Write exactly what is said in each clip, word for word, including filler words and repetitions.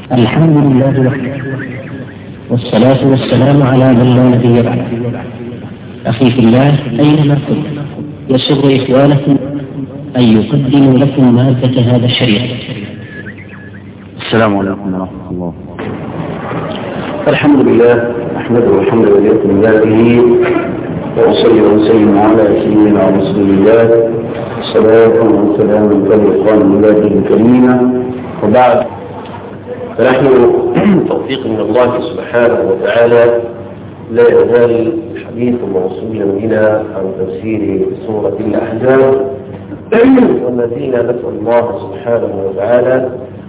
الحمد لله وحده، والصلاة والسلام على من لا نبي بعده. أخي في الله أينما كنت، يسر إخوانكم أن يقدموا لكم مادة هذا الشريط. السلام عليكم ورحمة الله. الحمد لله نحمده الحمد لله من ذاته، وأصلي وسلم على سيدنا رسول الله صلاة وسلام طريقان من ذاته الكريمة. وبعد، فنحن توفيق من الله سبحانه وتعالى لا يزال الحديث موصولا بنا عن تفسير سورة الأحزاب، والذين نسأل الله سبحانه وتعالى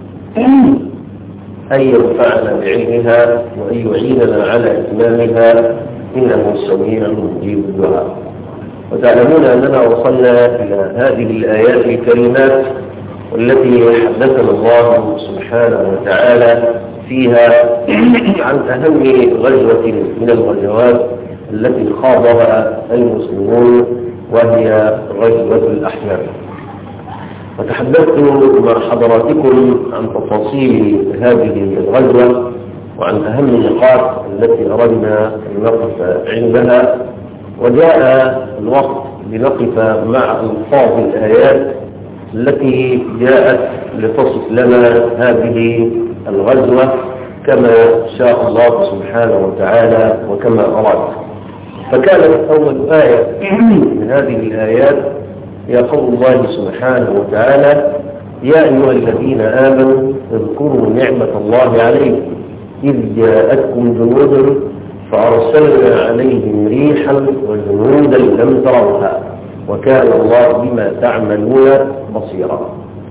أن ينفعنا بعلمها وأن يعيننا على إتمامها، إنه سميع مجيب الدعاء. وتعلمون أننا وصلنا إلى هذه الآيات الكريمات والتي حدثنا الله سبحانه وتعالى فيها عن أهم غزوة من الغزوات التي خاضها المسلمون، وهي غزوة الأحزاب. وتحدثت مع حضراتكم عن تفاصيل هذه الغزوة وعن أهم النقاط التي أردنا أن نقف عندها، وجاء الوقت لنقف مع ألفاظ الآيات التي جاءت لتصف لنا هذه الغزوة كما شاء الله سبحانه وتعالى وكما أراد. فكانت أول آية من هذه الآيات هي قول الله سبحانه وتعالى: يا أيها الذين آمنوا اذكروا نعمة الله عليكم إذ جاءتكم جنود فأرسلنا عليهم ريحا وجنودا لم تروها وكان الله بما تعملون بصيرا.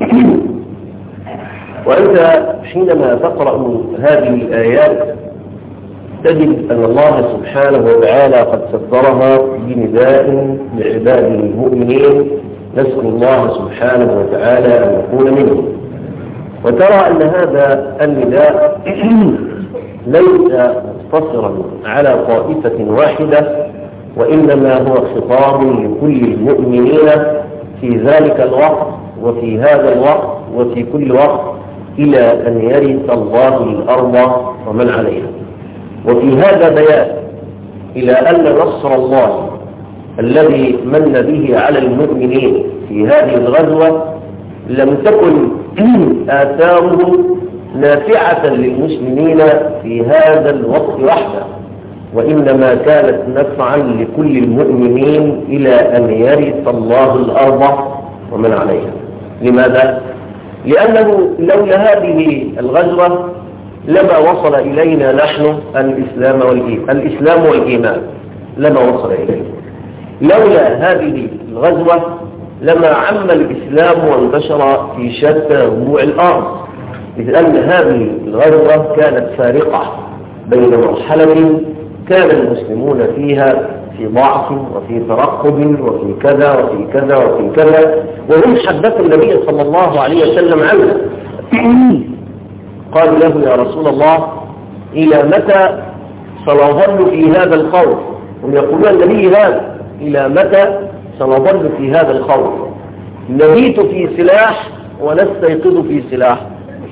وأنت حينما تقرأ هذه الآيات تجد أن الله سبحانه وتعالى قد صدرها بنداء لعباده المؤمنين، نسأل الله سبحانه وتعالى أن نكون منهم. وترى أن هذا النداء ليس مقتصرا على طائفة واحدة، وإنما هو خطاب لكل المؤمنين في ذلك الوقت وفي هذا الوقت وفي كل وقت إلى أن يرث الله الأرض ومن عليها. وفي هذا بيان إلى أن نصر الله الذي من به على المؤمنين في هذه الغزوة لم تكن آثاره نافعة للمسلمين في هذا الوقت وحده، وإنما كانت نفعا لكل المؤمنين إلى أن يرث الله الأرض ومن عليها. لماذا؟ لأنه لولا هذه الغزوة لما وصل إلينا نحن الإسلام والإيمان الإسلام والإيمان لما وصل إلينا. لولا هذه الغزوة لما عم الإسلام وانتشر في شتى ربوع الأرض، لأن هذه الغزوة كانت فارقة بين مرحلة كان المسلمون فيها في ضعف وفي ترقب وفي كذا وفي كذا وفي كذا، وهم حدثوا النبي صلى الله عليه وسلم عنه. قالوا له: يا رسول الله، إلى متى سنظل في هذا الخوف؟ هم يقولون النبي هذا: إلى متى سنظل في هذا الخوف؟ نبيت في سلاح ونستيقظ في سلاح.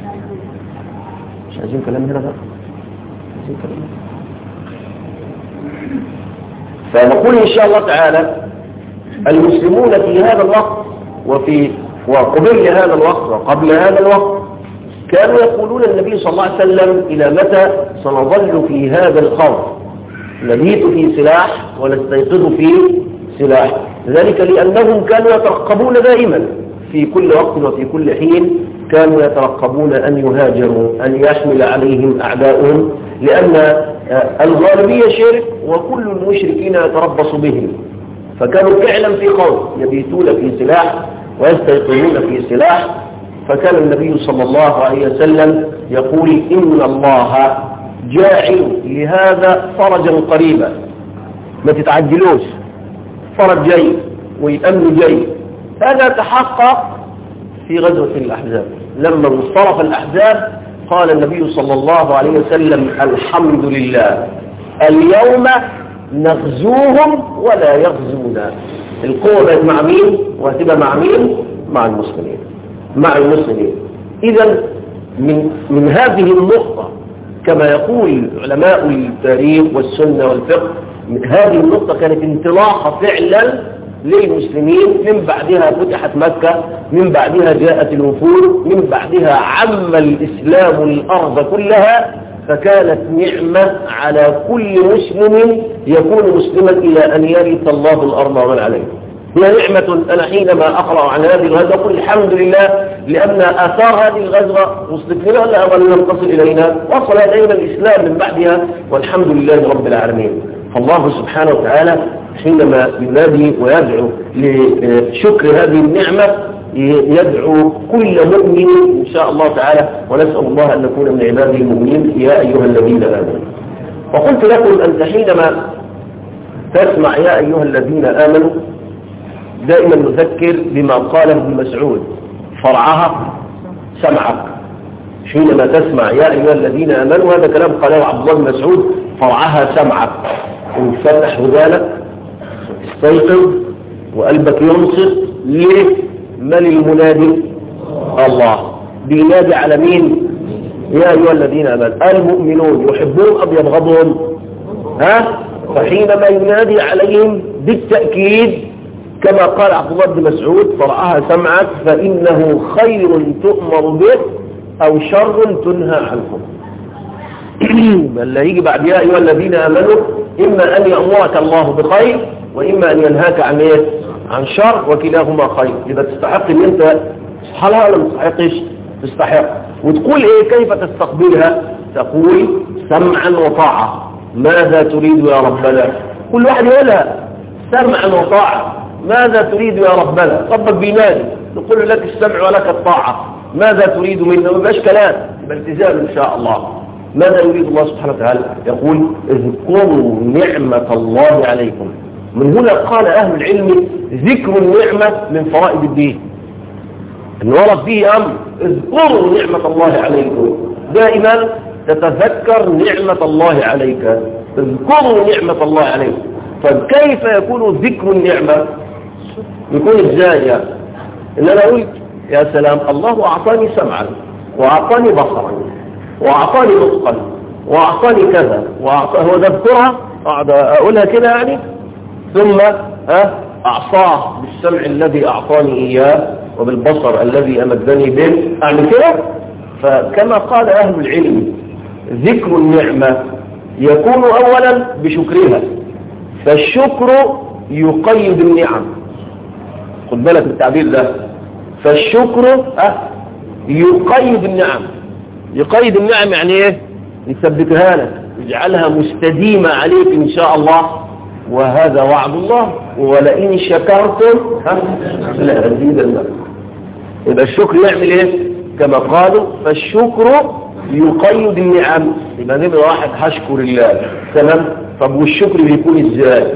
مش عايزين كلام هنا بقى، عايزين كلام. فنقول إن شاء الله تعالى المسلمون في هذا الوقت وفي وقبل هذا الوقت وقبل هذا الوقت كانوا يقولون النبي صلى الله عليه وسلم: إلى متى سنظل في هذا الخوف؟ نبيت في سلاح ونستيقظ في سلاح. ذلك لأنهم كانوا يترقبون دائما في كل وقت وفي كل حين، كانوا يترقبون أن يهاجروا، أن يحمل عليهم أعداؤهم، لأن الغالبية شرك وكل المشركين يتربص بهم. فكانوا فعلا في خوف، يبيتون في سلاح ويستيقظون في سلاح. فكان النبي صلى الله عليه وسلم يقول: إن الله جاعل لهذا فرجا قريبا، ما تتعجلوش، فرج جاي ويأمن جاي. هذا تحقق في غزوة الأحزاب. لما انصرف الأحزاب قال النبي صلى الله عليه وسلم: الحمد لله، اليوم نغزوهم ولا يغزونا. القوة بقت مع مين؟ وهتبقى مع مين؟ مع المسلمين، مع المسلمين. إذا من من هذه النقطة كما يقول علماء التاريخ والسنة والفقه، هذه النقطة كانت انطلاقة فعلا للمسلمين، من بعدها فتحت مكة، من بعدها جاءت الوفود، من بعدها عم الإسلام الأرض كلها، فكانت نعمة على كل مسلم يكون مسلما إلى أن يرث الله الأرض ومن عليها. هي نعمة. أنا حينما أقرأ عن هذه الغزوة أقول الحمد لله، لأن آثار هذه الغزوة وصلت لنا ولا لم تصل إلينا، وصل إلينا الإسلام من بعدها، والحمد لله رب العالمين. فالله سبحانه وتعالى حينما ينادي ويدعو لشكر هذه النعمة يدعو كل مؤمن إن شاء الله تعالى، ونسأل الله أن نكون من عباده المؤمنين يا أيها الذين آمنوا. وقلت لكم أنت حينما تسمع يا أيها الذين آمنوا دائما نذكر بما قاله ابن مسعود: فرعها سمعك. حينما تسمع يا أيها الذين آمنوا، هذا كلام قاله عبد الله بن مسعود: فرعها سمعك، انفتح ودانك، استيقظ وقلبك ينصت. ليه؟ من المنادي؟ الله. بينادي على مين؟ يا أيها الذين آمنوا. المؤمنون يحبون أم يبغضون؟ ها؟ فحينما ينادي عليهم بالتأكيد كما قال عبد الله بن مسعود: فرعها سمعك فإنه خير تؤمر به أو شر تنهى عنه. بل يجي بعد يا أيها الذين آمنوا إما أن يأمرك الله بخير وإما أن ينهاك عن إيه؟ عن شر، وكلاهما خير. إذا تستحق أن أنت تصحلها ولا ما تستحقش؟ تستحق. وتقول إيه؟ كيف تستقبلها؟ تقول سمعا وطاعة. ماذا تريد يا ربنا؟ كل واحد يقولها سمعا وطاعة. ماذا تريد يا ربنا؟ ربك بينادي، نقول لك السمع ولك الطاعة. ماذا تريد منا؟ ما بقاش كلام، بالتزام إن شاء الله. ماذا يريد الله سبحانه وتعالى؟ يقول: اذكروا نعمة الله عليكم. من هنا قال أهل العلم: ذكر النعمة من فرائض الدين، أن ورد فيه أمر اذكروا نعمة الله عليكم. دائما تتذكر نعمة الله عليك، اذكروا نعمة الله عليكم. طيب كيف يكون ذكر النعمة؟ يكون ازاي؟ ان انا قلت يا سلام الله اعطاني سمعا واعطاني بصرا واعطاني نطقا واعطاني كذا واعطاني، هو ده اذكرها؟ اقعد اقولها كده يعني؟ ثم ها اعصاه بالسمع الذي اعطاني اياه وبالبصر الذي امدني به، اعمل كده. فكما قال اهل العلم ذكر النعمة يكون اولا بشكرها، فالشكر يقيد النعم. خد بالك من التعبير ده، فالشكر أه يقيد النعم. يقيد النعم يعني ايه؟ يثبتها لك، يجعلها مستديمة عليك ان شاء الله، وهذا وعد الله: ولئن شكرتم لا أزيدنكم. يبقى الشكر يعمل ايه؟ كما قالوا فالشكر يقيد النعم. يبقى نبقى واحد هشكر الله، تمام؟ طب والشكر بيكون ازاي؟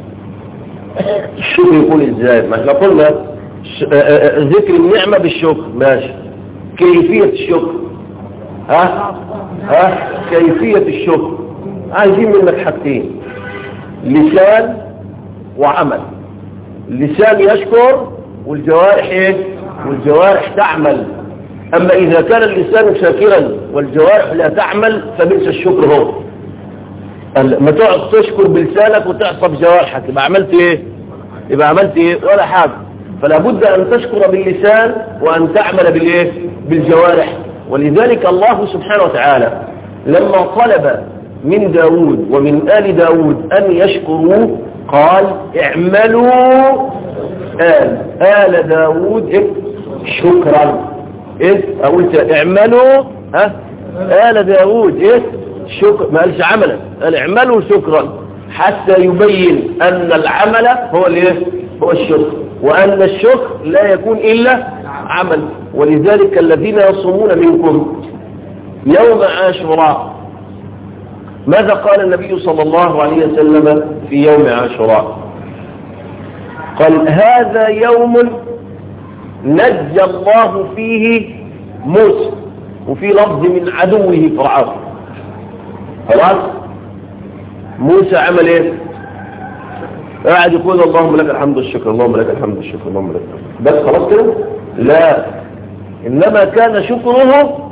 الشكر يكون ازاي؟ ما احنا قلنا ذكر النعمة بالشكر، ماشي. كيفية الشكر؟ ها ها كيفية الشكر عايزين منك حاجتين: لسان وعمل. اللسان يشكر والجوارح ايه؟ والجوارح تعمل. اما اذا كان اللسان شاكرا والجوارح لا تعمل فبئس الشكر. هو ما تقعد تشكر بلسانك وتعصب جوارحك، يبقى عملت ايه؟ يبقى عملت ايه؟ ولا حاجة. فلا بد ان تشكر باللسان وان تعمل بالايه؟ بالجوارح. ولذلك الله سبحانه وتعالى لما طلب من داود ومن آل داود ان يشكروا قال: اعملوا آل آل داود إيه؟ شكرا. ايه؟ قلت اعملوا ها آل داود ايه؟ شكر. ما قالش عملا، قال اعملوا شكرا، حتى يبين ان العمل هو الايه؟ هو الشكر، وان الشكر لا يكون الا عمل. ولذلك الذين يصومون منكم يوم عاشوراء، ماذا قال النبي صلى الله عليه وسلم في يوم عاشوراء؟ قال: هذا يوم نجى الله فيه موسى، وفي لفظ من عدوه فرعون. خلاص؟ موسى عمل ايه؟ قاعد يقول اللهم لك الحمد والشكر، اللهم لك الحمد والشكر، اللهم لك الحمد. بس خلاص كده؟ لا، انما كان شكره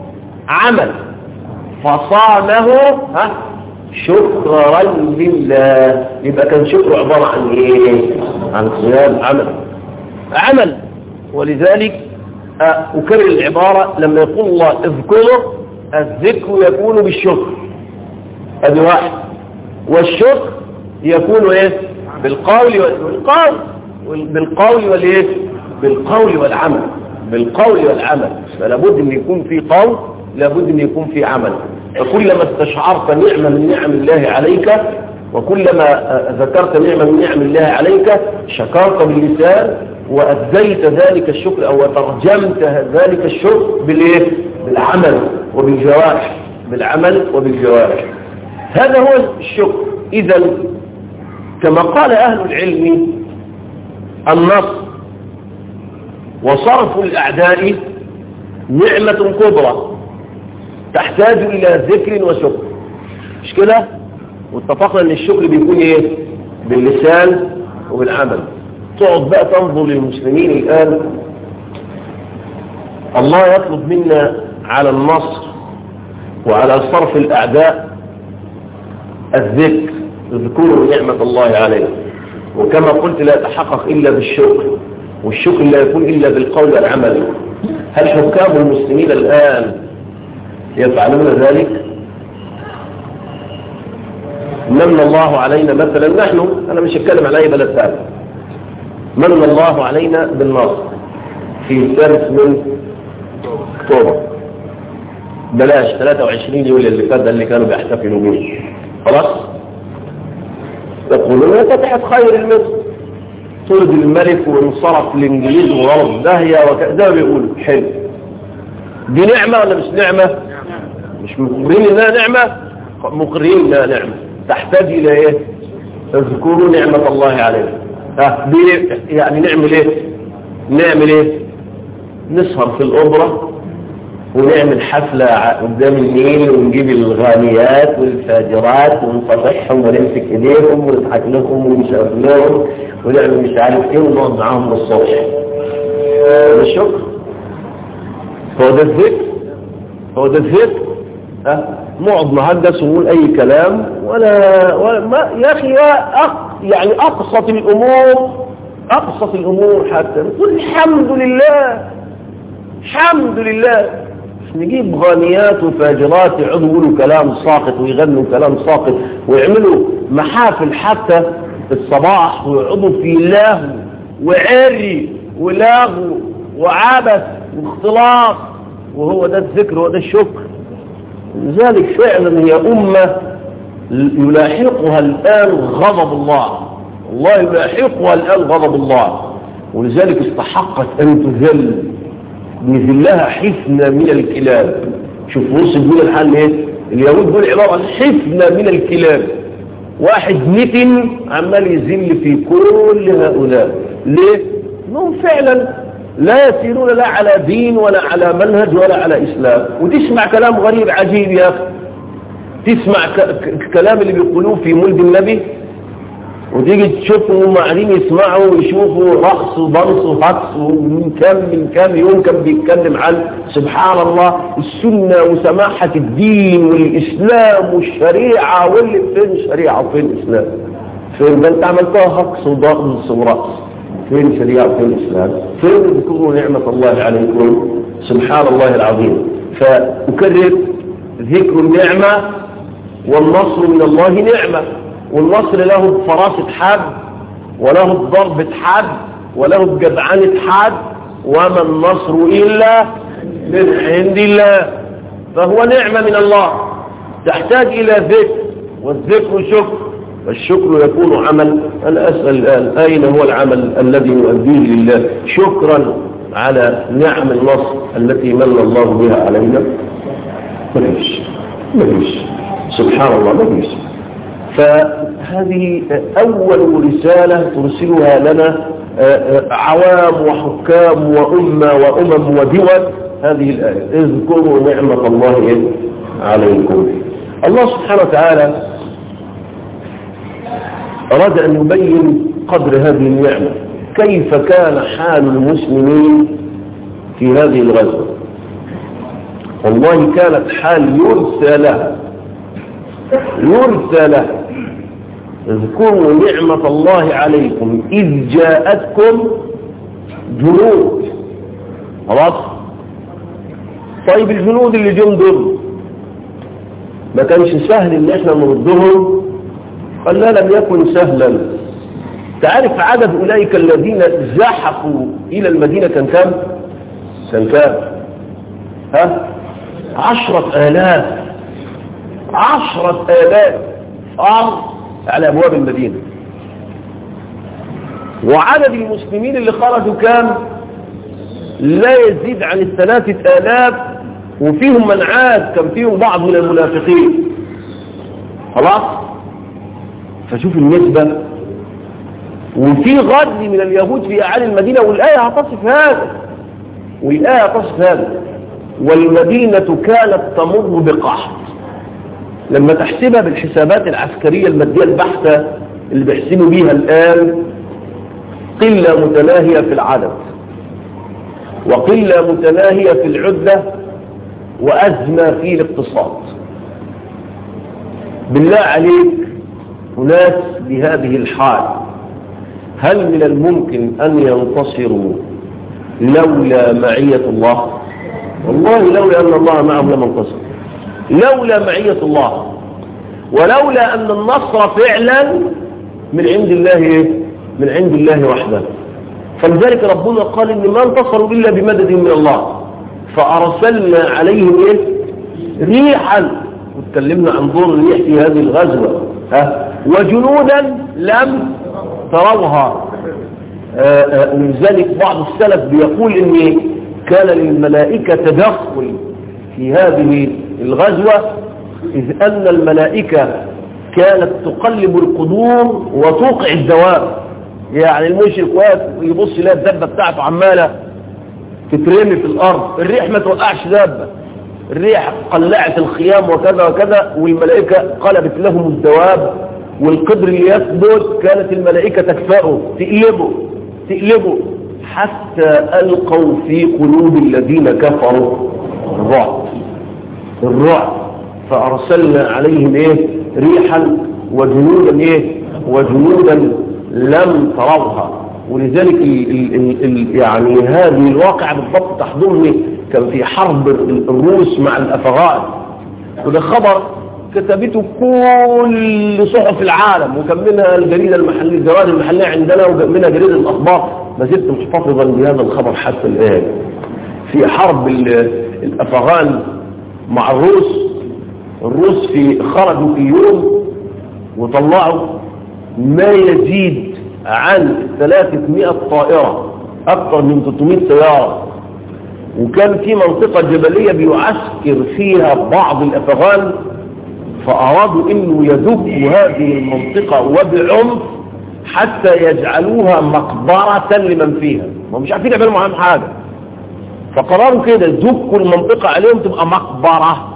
عمل فصامه ها شكرا لله، يبقى كان شكره عبارة عن ايه؟ عن صيام عمل عمل. ولذلك أكرر العبارة لما يقول الله اذكره، الذكر يكون بالشكر، هذا واحد، والشكر يكون ايه؟ بالقول والقول بالقول والايه؟ بالقول والعمل، بالقول والعمل. فلابد ان يكون في قول، لابد ان يكون في عمل. فكلما استشعرت نعمة من نعم الله عليك، وكلما ذكرت نعمة من نعم الله عليك، شكرت باللسان وأديت ذلك الشكر أو ترجمت ذلك الشكر بالإيه؟ بالعمل وبالجوارح، بالعمل وبالجوارح. هذا هو الشكر. إذا كما قال أهل العلم النصر وصرف الأعداء نعمة كبرى تحتاج إلى ذكر وشكر، مش كده؟ واتفقنا أن الشكر بيكون إيه؟ باللسان وبالعمل. تقعد بقى تنظر للمسلمين الآن، الله يطلب منا على النصر وعلى صرف الأعداء الذكر، اذكروا نعمة الله علينا. وكما قلت لا يتحقق إلا بالشكر، والشكر لا يكون إلا بالقول والعمل. هل حكام المسلمين الآن يفعلون ذلك؟ من الله علينا مثلا، نحن أنا مش هتكلم على أي بلد ثاني، من الله علينا بالنصر في الثالث من اكتوبر، بلاش ثلاثة وعشرين يوليو اللي فات اللي كانوا بيحتفلوا به، خلاص يقولون فتحت خير المصر، طرد الملك وانصرف الانجليز وغرب داهية وكذا، بيقولوا حلو. دي نعمة ولا مش نعمة؟ مش مقرين انها نعمة؟ مقرين انها نعمة. تحتاج الى ايه؟ اذكروا نعمة الله علينا. ها دي يعني نعمل ايه؟ نعمل ايه؟ نسهر في الأوبرا ونعمل حفلة قدام النيل ونجيب الغانيات والفاجرات ونصفحهم ونمسك ايديهم ونضحك لهم ونشاف لهم ونعمل مش عارف ايه ونقعد معاهم للصبح. الشكر هو ده الذكر، هو ده الذكر. ها نقعد نهجس ونقول اي كلام ولا, ولا ما يا اخي يا أق يعني اقصت الامور، اقصت الامور حتى نقول الحمد لله الحمد لله. نجيب غانيات وفاجرات يقعدوا يقولوا كلام ساقط ويغنوا كلام ساقط ويعملوا محافل حتى في الصباح ويقعدوا في لهو وعري ولغو وعبث واختلاط، وهو ده الذكر وده الشكر. لذلك فعلا هي أمة يلاحقها الآن غضب الله، الله يلاحقها الآن غضب الله، ولذلك استحقت أن تذل، نذلها حفنة من الكلاب. شوف وصل بيقول الحال ايه؟ اليهود بيقول عبارة حفنة من الكلاب. واحد نتن عمال يذل في كل هؤلاء. ليه؟ انهم فعلا لا يسيرون لا على دين ولا على منهج ولا على إسلام. وتسمع كلام غريب عجيب يا أخي، تسمع كلام اللي بيقولوه في مولد النبي، وتيجي تشوفهم قاعدين يسمعوا ويشوفوا رقص وضرس وهكس، ومن كم من كم يوم كان بيتكلم عن سبحان الله السنة وسماحة الدين والإسلام والشريعة، واللي فين الشريعة وفين الإسلام؟ فين ده انت عملتها هكس وضرس ورقص؟ فين شريعة وفين الإسلام؟ فين ذكروا نعمة الله عليكم؟ سبحان الله العظيم. فأكرر ذكر النعمة والنصر من الله نعمة، والنصر له فراسة حد وله الضربة حد وله الجدعنة حد، وما النصر إلا من عند الله، فهو نعمة من الله تحتاج إلى ذكر، والذكر شكر، والشكر يكون عمل. أنا أسأل الآن أين هو العمل الذي نؤديه لله شكرا على نعم النصر التي من الله بها علينا؟ مفيش مفيش سبحان الله مفيش. فهذه أول رسالة ترسلها لنا عوام وحكام وأمة وأمم ودول، هذه الآية اذكروا نعمة الله عليكم. الله سبحانه وتعالى أراد أن يبين قدر هذه النعمة، كيف كان حال المسلمين في هذه الغزوة. والله كانت حال يرثى لها يرثى لها اذكروا نعمة الله عليكم إذ جاءتكم جنود. خلاص. طيب الجنود اللي جم دول ما كانش سهل ان احنا نردهم؟ قال لا، لم يكن سهلا. تعرف عدد اولئك الذين زحفوا الى المدينة كان كام؟ كان كام؟ ها؟ عشرة آلاف عشرة آلاف أرض على أبواب المدينة. وعدد المسلمين اللي خرجوا كام؟ لا يزيد عن الثلاثة آلاف، وفيهم من عاد، كان فيهم بعض من المنافقين. خلاص. فشوف النسبة. وفي غد من اليهود في أعالي المدينة، والآية هتصف هذا والآية هتصف هذا والمدينة كانت تمر بقحط. لما تحسبها بالحسابات العسكرية المادية البحتة اللي بيحسبوا بيها الآن، قلة متناهية في العدد وقلة متناهية في العدة وأزمة في الاقتصاد. بالله عليك أناس بهذه الحال هل من الممكن أن ينتصروا لولا معية الله؟ والله لولا أن الله معهم لما انتصر. لولا معية الله، ولولا أن النصر فعلا من عند الله من عند الله وحده. فلذلك ربنا قال إن ما انتصروا إلا بمدد من الله، فأرسلنا عليهم إيه؟ ريحا. واتكلمنا عن دور الريح في هذه الغزوة. ها؟ وجنودا لم تروها. ولذلك بعض السلف بيقول إن كان للملائكة تدخل في هذه الغزوة، إذ أن الملائكة كانت تقلب القدور وتوقع الدواب. يعني المشرك واقف يبص يلاقي الدبة بتاعته عمالة تترمي في الأرض، الريح ما توقعش دابة، الريح قلعت الخيام وكذا وكذا، والملائكة قلبت لهم الدواب، والقدر اللي يثبت كانت الملائكة تكفأه تقلبه تقلبه حتى ألقوا في قلوب الذين كفروا الرعب الرعب فأرسلنا عليهم إيه؟ ريحا وجنودا إيه؟ وجنودا لم تروها. ولذلك ال ال ال يعني هذه الواقعة بالضبط تحضرني كان في حرب الروس مع الأفغان، وده خبر كتبته كل صحف العالم، وكان منها الجريدة المحلية الجرائد المحلية عندنا، وكان منها جريدة الأخبار. ما زلت محتفظا بهذا الخبر حتى الآن. في حرب الأفغان مع الروس، الروس في خرجوا في يوم وطلعوا ما يزيد عن ثلاثمائة طائرة، أكثر من ثلاثمائة سيارة، وكان في منطقة جبلية بيعسكر فيها بعض الأفغان، فأرادوا إنه يدبوا هذه المنطقة وبعنف حتى يجعلوها مقبرة لمن فيها. ما مش عارفين يعملوا معاهم حاجة، فقرروا كده دبوا المنطقة عليهم تبقى مقبرة.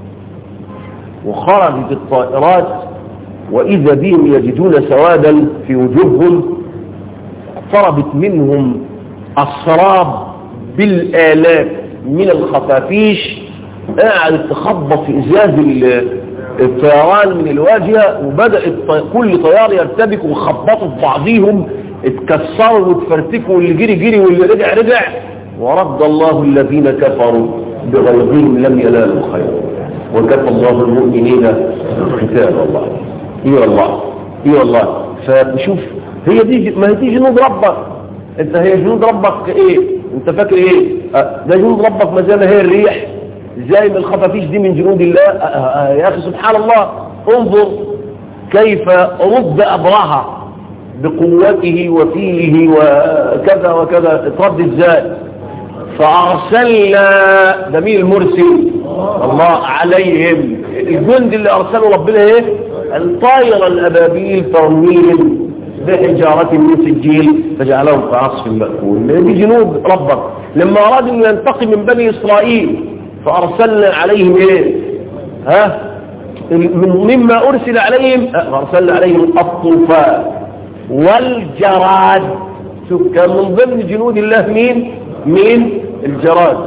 وخرجت الطائرات وإذا بهم يجدون سوادا في وجوههم، اقتربت منهم السراب بالآلاف من الخفافيش، قاعدت تخبط في إزاز الطيران من الواجهة، وبدأت كل طيار يرتبك وخبطوا في بعضهم، اتكسروا واتفرتكوا، واللي جري جري واللي رجع رجع. ورد الله الذين كفروا بغيظهم لم ينالوا خير وكفى الله المؤمنين القتال. والله اي والله اي والله. فشوف هي دي، ما هي دي جنود ربك انت. هي جنود ربك ايه؟ انت فاكر ايه؟ ده جنود ربك ما زال هي الريح، زي ما الخفافيش دي من جنود الله. يا اخي سبحان الله، انظر كيف رد ابرهة بقوته وفيله وكذا وكذا، اترد ازاي؟ فارسلنا، ده مين المرسل؟ الله عليهم. الجند اللي ارسله ربنا ايه؟ الطائرة الابابيل ترميهم بحجارة من سجيل فجعلهم كعصف مأكول. دي جنود ربك. لما اراد ان ينتقم من بني اسرائيل فارسلنا عليهم ايه؟ ها؟ مما ارسل عليهم فارسلنا عليهم الطوفان والجراد. شوف كان من ضمن جنود الله مين؟ مين؟ الجراد.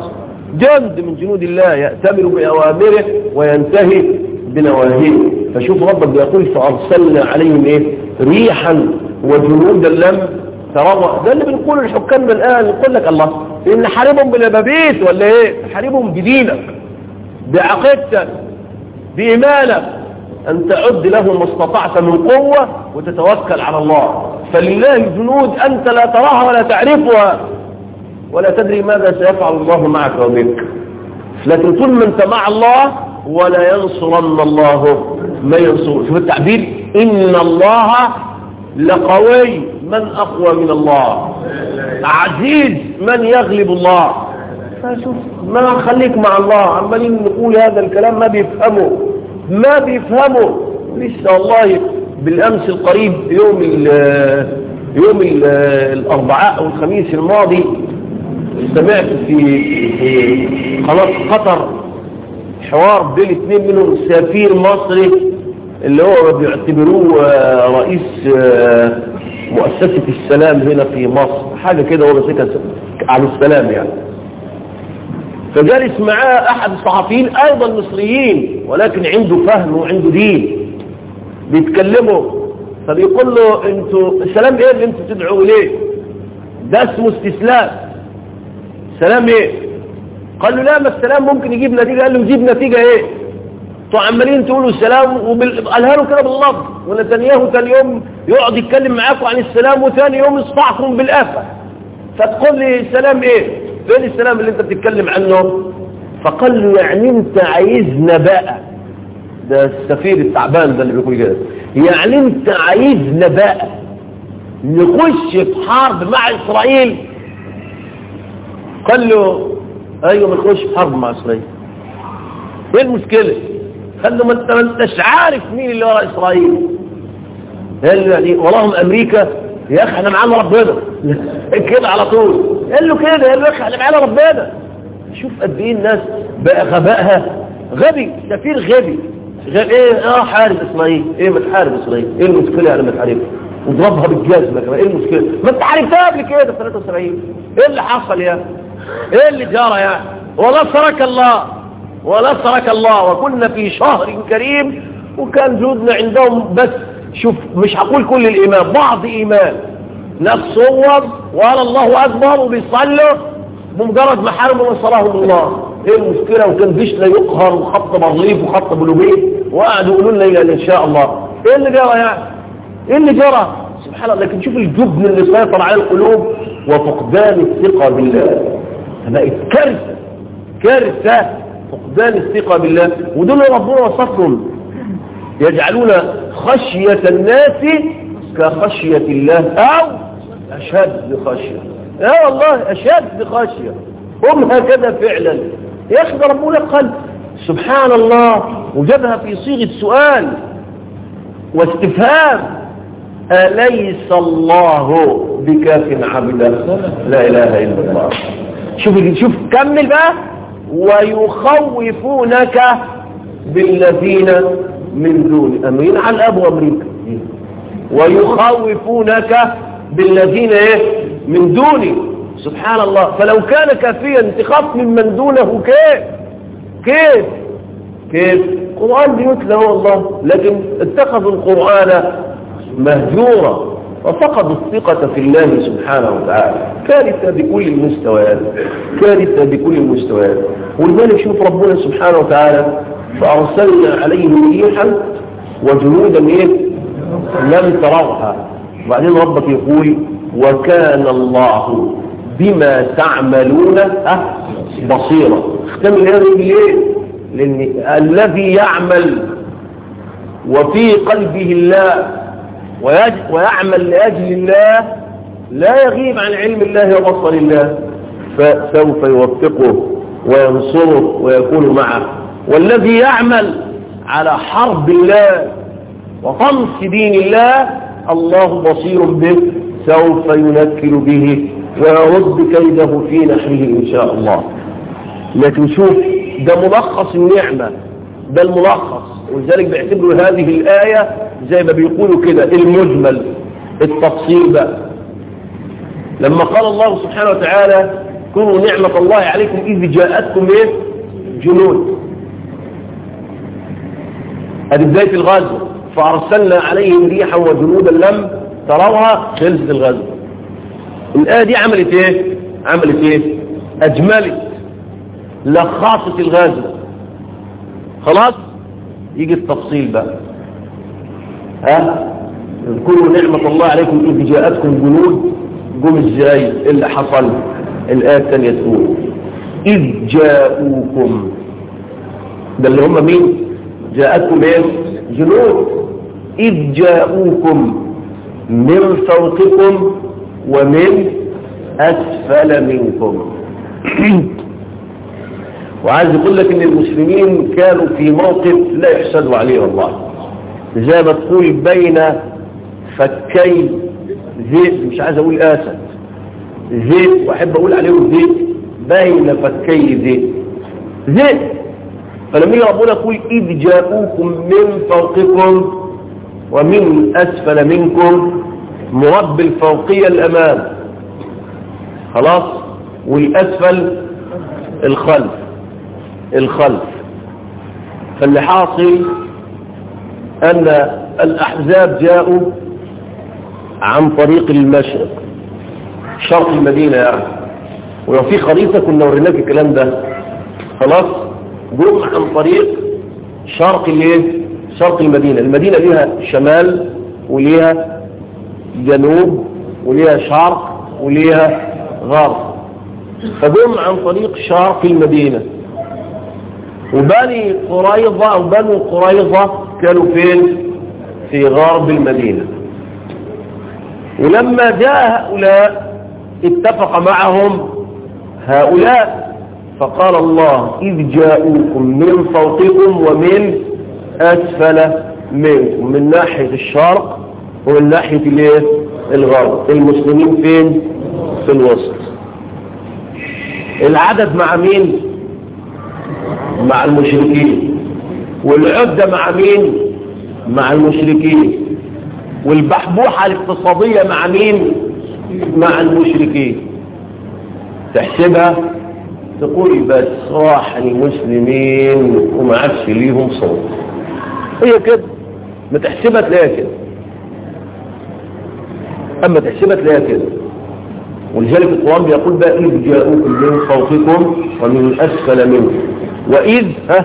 جند من جنود الله يأتمر بأوامره وينتهي بنواهيه. فشوف ربك بيقول فأرسلنا عليهم إيه؟ ريحا وجنودا لم تروا. ده اللي بنقوله لحكامنا الآن، نقول لك الله إن حاربهم بالأبابيت ولا إيه؟ حاربهم بدينك، بعقيدتك، بإيمانك، أن تعد لهم ما استطعت من قوة وتتوكل على الله. فلله جنود أنت لا تراها ولا تعرفها ولا تدري ماذا سيفعل الله معك وبك، لكن طول ما أنت مع الله ولا ينصرن الله ما ينصر. شوف التعبير، إن الله لقوي من أقوى من الله، عزيز من يغلب الله. فشوف ما خليك مع الله. عمالين نقول هذا الكلام ما بيفهموا ما بيفهموا لسه والله. بالأمس القريب يوم ال يوم ال الأربعاء أو الخميس الماضي سمعت في في قناة قطر حوار بين اثنين منهم سفير مصري اللي هو بيعتبروه رئيس مؤسسة السلام هنا في مصر، حاجة كده هو ماسكها على السلام يعني. فجالس معاه أحد الصحفيين أيضا مصريين ولكن عنده فهم وعنده دين، بيتكلموا. فبيقول له انتوا السلام ايه اللي انتوا تدعوا ليه؟ ده اسمه استسلام. سلام ايه؟ قال له لا، ما السلام ممكن يجيب نتيجة. قال له يجيب نتيجة ايه؟ انتوا عمالين تقولوا السلام وقالها له كده باللفظ، ونتنياهو ثاني يوم يقعد يتكلم معاكم عن السلام وثاني يوم يصفعكم بالآفة. فتقول لي السلام ايه؟ فين السلام اللي انت بتتكلم عنه؟ فقال له يعني انت عايزنا بقى، ده السفير التعبان ده اللي بيقول كده، يعني انت عايزنا بقى نخش في حرب مع اسرائيل؟ قال له ايوه بنخش في حرب مع اسرائيل. ايه المشكله؟ قال له ما انت ما انتش عارف مين اللي ورا اسرائيل. قال له يعني وراهم امريكا؟ يا اخي احنا معانا ربنا كده على طول. قال له كده، قال له يا اخي احنا معانا ربنا. شوف قد ايه الناس بقى غبائها. غبي، سفير غبي. غير ايه؟ اه حارب اسرائيل. ايه ما تحارب اسرائيل؟ ايه المشكله يعني ما تحاربها؟ وضربها بالجزمه كمان. ايه المشكله؟ ما انت حاربتها قبل كده في ثلاثة وسبعين. ايه اللي حصل يعني؟ ايه اللي جرى يعني؟ ونصرك الله ونصرك الله. وكنا في شهر كريم وكان جنودنا عندهم بس شوف مش هقول كل الايمان، بعض ايمان. ناس صور وقال الله اكبر وبيصلوا بمجرد ما حاربوا نصرهم الله. ايه المشكله؟ وكان جيشنا يقهر وخط برليف وخط بلوبيه وقعدوا يقولوا لنا ان شاء الله. ايه اللي جرى يعني؟ ايه اللي جرى؟ سبحان الله. لكن شوف الجبن اللي سيطر على القلوب وفقدان الثقه بالله. بقت كارثه كارثه فقدان الثقه بالله. ودول ربنا وصفهم يجعلون خشيه الناس كخشيه الله او اشد خشيه. يا والله اشد خشيه. هم هكذا فعلا. يا اخي ربنا قال سبحان الله وجابها في صيغه سؤال واستفهام، أليس الله بكاف عبده؟ لا إله إلا الله. شوف شوف كمل بقى، ويخوفونك بالذين من دون أمين على الأب وأمريكا، ويخوفونك بالذين إيه من دوني. سبحان الله. فلو كان كافيا تخاف من من دونه كيف كيف كيف القرآن بيتلى والله، لكن اتخذوا القرآن مهجورا وفقدوا الثقة في الله سبحانه وتعالى. كارثة بكل المستويات كارثة بكل المستويات. ولذلك شوف ربنا سبحانه وتعالى فأرسلنا عليهم ريحا وجنودا ايه لم تروها. وبعدين ربك يقول وكان الله بما تعملون بصيرا. اختمل هذا ليه؟ لأن الذي يعمل وفي قلبه الله ويعمل لأجل الله لا يغيب عن علم الله وبصر الله، فسوف يوفقه وينصره ويكون معه. والذي يعمل على حرب الله وطمس دين الله الله بصير به، سوف ينكل به ويرد كيده في نحره إن شاء الله. لكن شوف ده ملخص النعمة، ده الملخص. ولذلك بيعتبروا هذه الآية زي ما بيقولوا كده المجمل التفصيل بقى. لما قال الله سبحانه وتعالى اذكروا نعمة الله عليكم إذ جاءتكم إيه؟ جنود. هذه بداية الغزو. فأرسلنا عليهم ريحا وجنودا لم تروها. خلصت الغزو. الآية دي عملت إيه؟ عملت إيه؟ أجملت، لخصت الغزو. خلاص يجي التفصيل بقى. ها اذكروا نعمة الله عليكم إذ جاءتكم جنود. جم ازاي؟ اللي حصل الآية الثانية تقول إذ جاءوكم. ده اللي هم مين؟ جاءتكم ايه؟ جنود. إذ جاءوكم من فوقكم ومن أسفل منكم. وعايز يقول لك ان المسلمين كانوا في موقف لا يحسدوا عليه والله، زي ما تقول بين فكي ذئب، مش عايز اقول اسد، ذئب، واحب اقول عليه ذئب، بين فكي ذئب ذئب. فلما يجي ربنا يقول اذ جاءوكم من فوقكم ومن اسفل منكم، مراد بالفوقيه الامام خلاص، والاسفل الخلف الخلف. فاللي حاصل ان الاحزاب جاءوا عن طريق المشرق، شرق المدينة يعني، ولو في خريطة كنا وريناك الكلام ده. خلاص جم عن طريق شرق الايه؟ شرق المدينة. المدينة ليها شمال وليها جنوب وليها شرق وليها غرب، فجم عن طريق شرق المدينة. وبني قريظة أو بنو قريظة كانوا فين؟ في غرب المدينة. ولما جاء هؤلاء اتفق معهم هؤلاء، فقال الله إذ جاءوكم من فوقكم ومن أسفل منكم، من ناحية الشرق ومن ناحية الايه؟ الغرب. المسلمين فين؟ في الوسط. العدد مع مين؟ مع المشركين. والعدة مع مين؟ مع المشركين. والبحبوحة الاقتصادية مع مين؟ مع المشركين. تحسبها تقول بس راح المسلمين وما عادش ليهم صوت. هي كده، ما تحسبها تلاقيها كده، اما تحسبها تلاقيها كده. ولذلك القرآن بيقول بقى إذ جاءوكم من فوقكم ومن أسفل منكم وإذ ها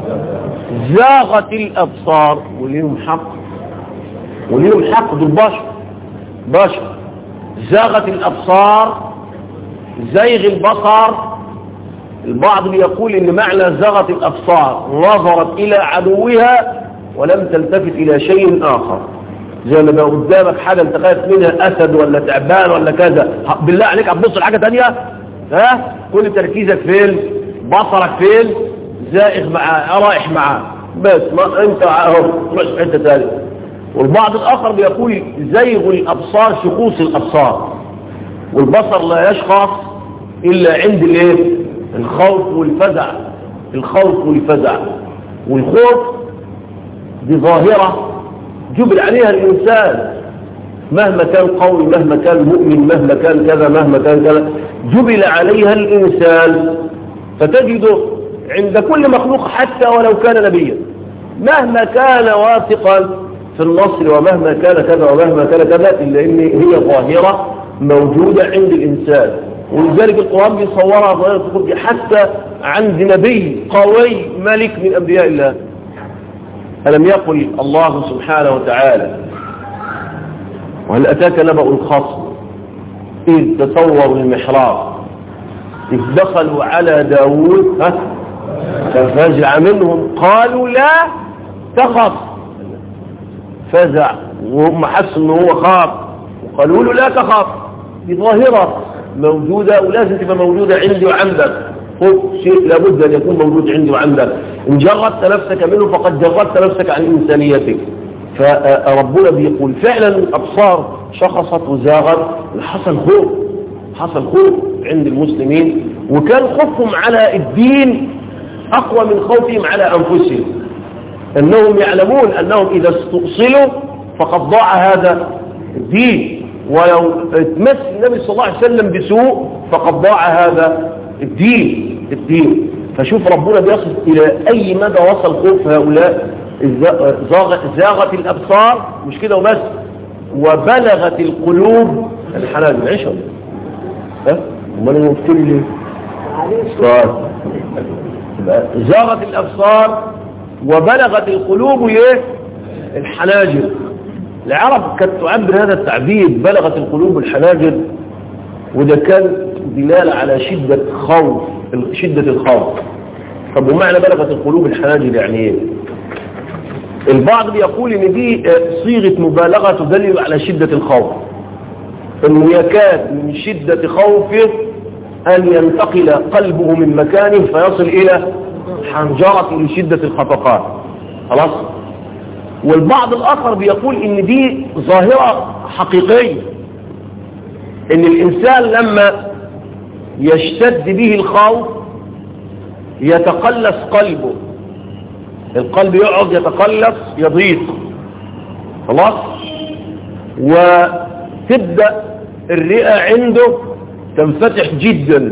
زاغت الأبصار. وليهم حق، وليهم حق، دول بشر بشر. زاغت الأبصار، زيغ البصر. البعض بيقول إن معنى زاغت الأبصار نظرت إلى عدوها ولم تلتفت إلى شيء آخر. زي ما بقى قدامك حاجة انت خايف منها، أسد ولا تعبان ولا كذا، بالله عليك هتبص لحاجة تانية؟ ها؟ كل تركيزك فين؟ بصرك فين؟ زائغ معاه، رايح معاه، بس ما انت اهو مش في حته ثانيه. والبعض الاخر بيقول زيغ الابصار شخوص الابصار، والبصر لا يشخص الا عند الايه؟ الخوف والفزع. الخوف والفزع والخوف دي ظاهره جبل عليها الانسان، مهما كان قوي، مهما كان مؤمن، مهما كان كذا، مهما كان كذا، جبل عليها الانسان. فتجده عند كل مخلوق حتى ولو كان نبيا، مهما كان واثقا في النصر ومهما كان كذا ومهما كان كذا، إلا إن هي ظاهرة موجودة عند الإنسان. ولذلك القرآن بيصورها ظاهرة تخرج حتى عند نبي قوي ملك من أنبياء الله. ألم يقل الله سبحانه وتعالى وهل أتاك نبأ الخصم إذ تصوروا المحراب إذ دخلوا على داود ها ففزع منهم قالوا لا تخف. فزع وهم حسوا انه هو خاف وقالوا له لا تخف. دي ظاهرة موجودة ولازم تبقى موجودة عندي وعندك. خذ شيء لابد ان يكون موجود عندي وعندك. ان جردت نفسك منه فقد جردت نفسك عن انسانيتك. فربنا بيقول فعلا الابصار شخصت وزاغت، حصل خوف، حصل خوف عند المسلمين، وكان خوفهم على الدين أقوى من خوفهم على أنفسهم. أنهم يعلمون أنهم إذا استؤصلوا فقد ضاع هذا الدين. ولو تمس النبي صلى الله عليه وسلم بسوء فقد ضاع هذا الدين الدين. فشوف ربنا بيصف إلى أي مدى وصل خوف هؤلاء. زاغت الأبصار مش كده وبس، وبلغت القلوب الحناجر. عيشوا ها امال انا قلت لي زاغت الأبصار وبلغت القلوب ايه الحناجر. العرب كانت تعبر هذا التعبير بلغت القلوب الحناجر، وده كان دلالة على شدة خوف شدة الخوف. طب ومعنى بلغت القلوب الحناجر يعني ايه؟ البعض بيقول ان دي صيغة مبالغة تدل على شدة الخوف، انه يكاد من شدة خوفه ان ينتقل قلبه من مكانه فيصل الى حنجرة لشدة الخفقان. خلاص. والبعض الاخر بيقول ان دي ظاهرة حقيقية، ان الانسان لما يشتد به الخوف يتقلص قلبه، القلب يقعد يتقلص يضيق. خلاص. وتبدأ الرئة عنده تنفتح جدا،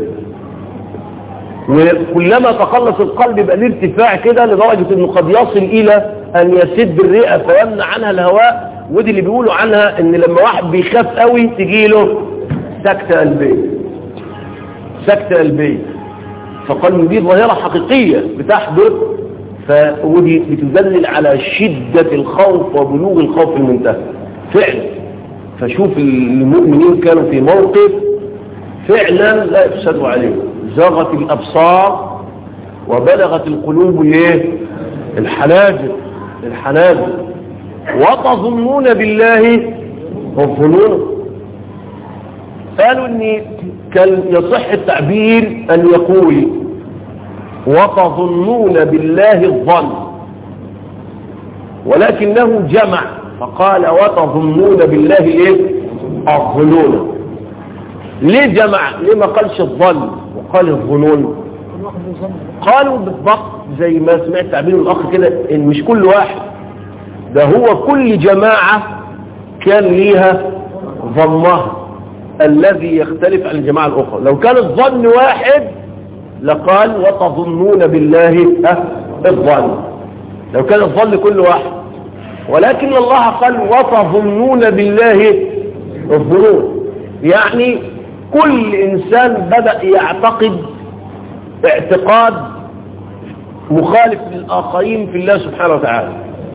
وكلما تقلص القلب يبقى له ارتفاع كده لدرجة انه قد يصل الى ان يسد الرئة فيمنع عنها الهواء. ودي اللي بيقولوا عنها ان لما واحد بيخاف قوي تجيله سكتة قلبية سكتة قلبية. فقالوا دي ظاهرة حقيقية بتحدث، فودي بتدلل على شدة الخوف وبلوغ الخوف المنتهى فعلا. فشوف المؤمنين كانوا في موقف فعلا لا يفسدوا عليه. زاغت الأبصار وبلغت القلوب ايه الحناجر الحناجر وتظنون بالله الظنون. قالوا ان كان يصح التعبير ان يقول وتظنون بالله الظن، ولكنه جمع فقال وتظنون بالله ايه الظنون. ليه جمع؟ ليه ما قالش الظن وقال الظنون؟ قالوا بالضبط زي ما سمعت تعبير الاخ كده ان مش كل واحد، ده هو كل جماعة كان ليها ظنها الذي يختلف عن الجماعة الاخرى. لو كان الظن واحد لقال وتظنون بالله الظن، لو كان الظن كل واحد. ولكن الله قال وتظنون بالله الظنون، يعني كل إنسان بدأ يعتقد اعتقاد مخالف للآخرين في الله سبحانه وتعالى.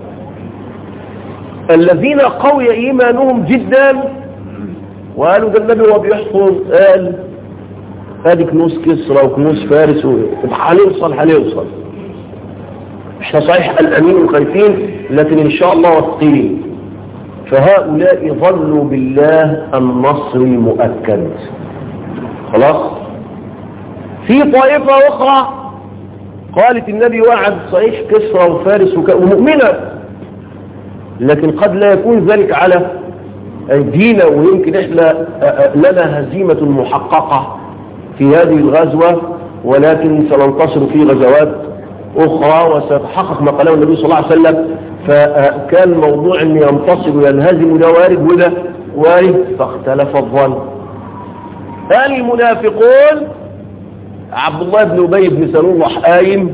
الذين قوي إيمانهم جدا وقالوا ده النبي وهو بيحفظ قال هذه كنوز كسرى وكنوز فارس وحنوصل حنوصل احنا صحيح الأمين وخايفين لكن إن شاء الله واثقين. فهؤلاء ظنوا بالله النصر المؤكد. خلاص. في طائفة أخرى قالت النبي وعد صحيح كسرى وفارس ومؤمنة، لكن قد لا يكون ذلك على أيدينا، ويمكن إحنا لنا هزيمة محققة في هذه الغزوة، ولكن سننتصر في غزوات أخرى وسيتحقق ما قاله النبي صلى الله عليه وسلم. فكان موضوع أن ينتصر وينهزم ده وارد وده وارد، فاختلف الظن. قال المنافقون عبد الله بن أبي بن سلول راح قايم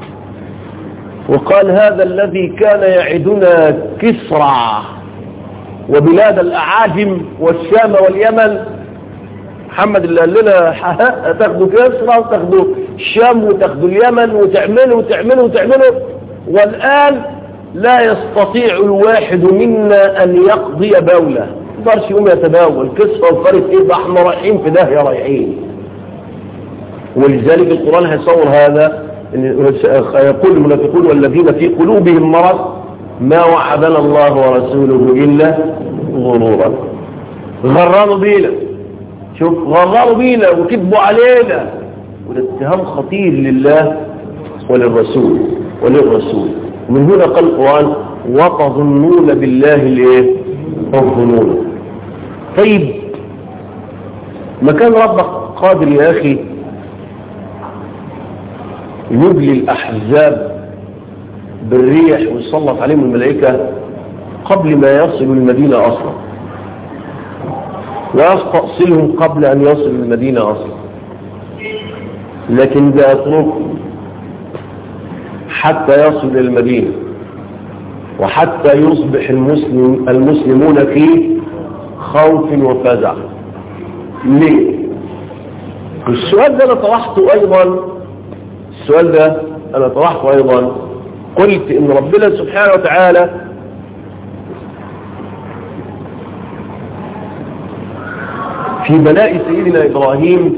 وقال هذا الذي كان يعدنا كسرى وبلاد الأعاجم والشام واليمن، محمد اللي قال لنا تاخدوا كسرى وتاخدوا الشام وتاخدوا اليمن وتعملوا وتعملوا وتعملوا، والآن لا يستطيع الواحد منا أن يقضي بولة، مقدرش يقوم يتباول. كسرى وفارس ايه ده احنا رايحين في داهية رايحين. ولذلك القرآن هيصور هذا، يقول المنافقون والذين في قلوبهم مرض ما وعدنا الله ورسوله إلا غرورا. غرروا بينا، شوف غرروا بينا وكذبوا علينا، والاتهام خطير لله وللرسول وللرسول. ومن هنا قال القرآن وتظنون بالله الايه الظنون. طيب ما كان ربك قادر يا أخي يبلي الأحزاب بالريح ويسلط عليهم الملائكة قبل ما يصلوا المدينة أصلا؟ ويستأصلهم قبل أن يصل المدينة أصلا، لكن ده يتركهم حتى يصل إلى المدينة وحتى يصبح المسلم المسلمون في خوف وفزع. ليه؟ السؤال ده أنا طرحته أيضا السؤال ده أنا طرحته أيضا قلت إن ربنا سبحانه وتعالى في بلاء سيدنا إبراهيم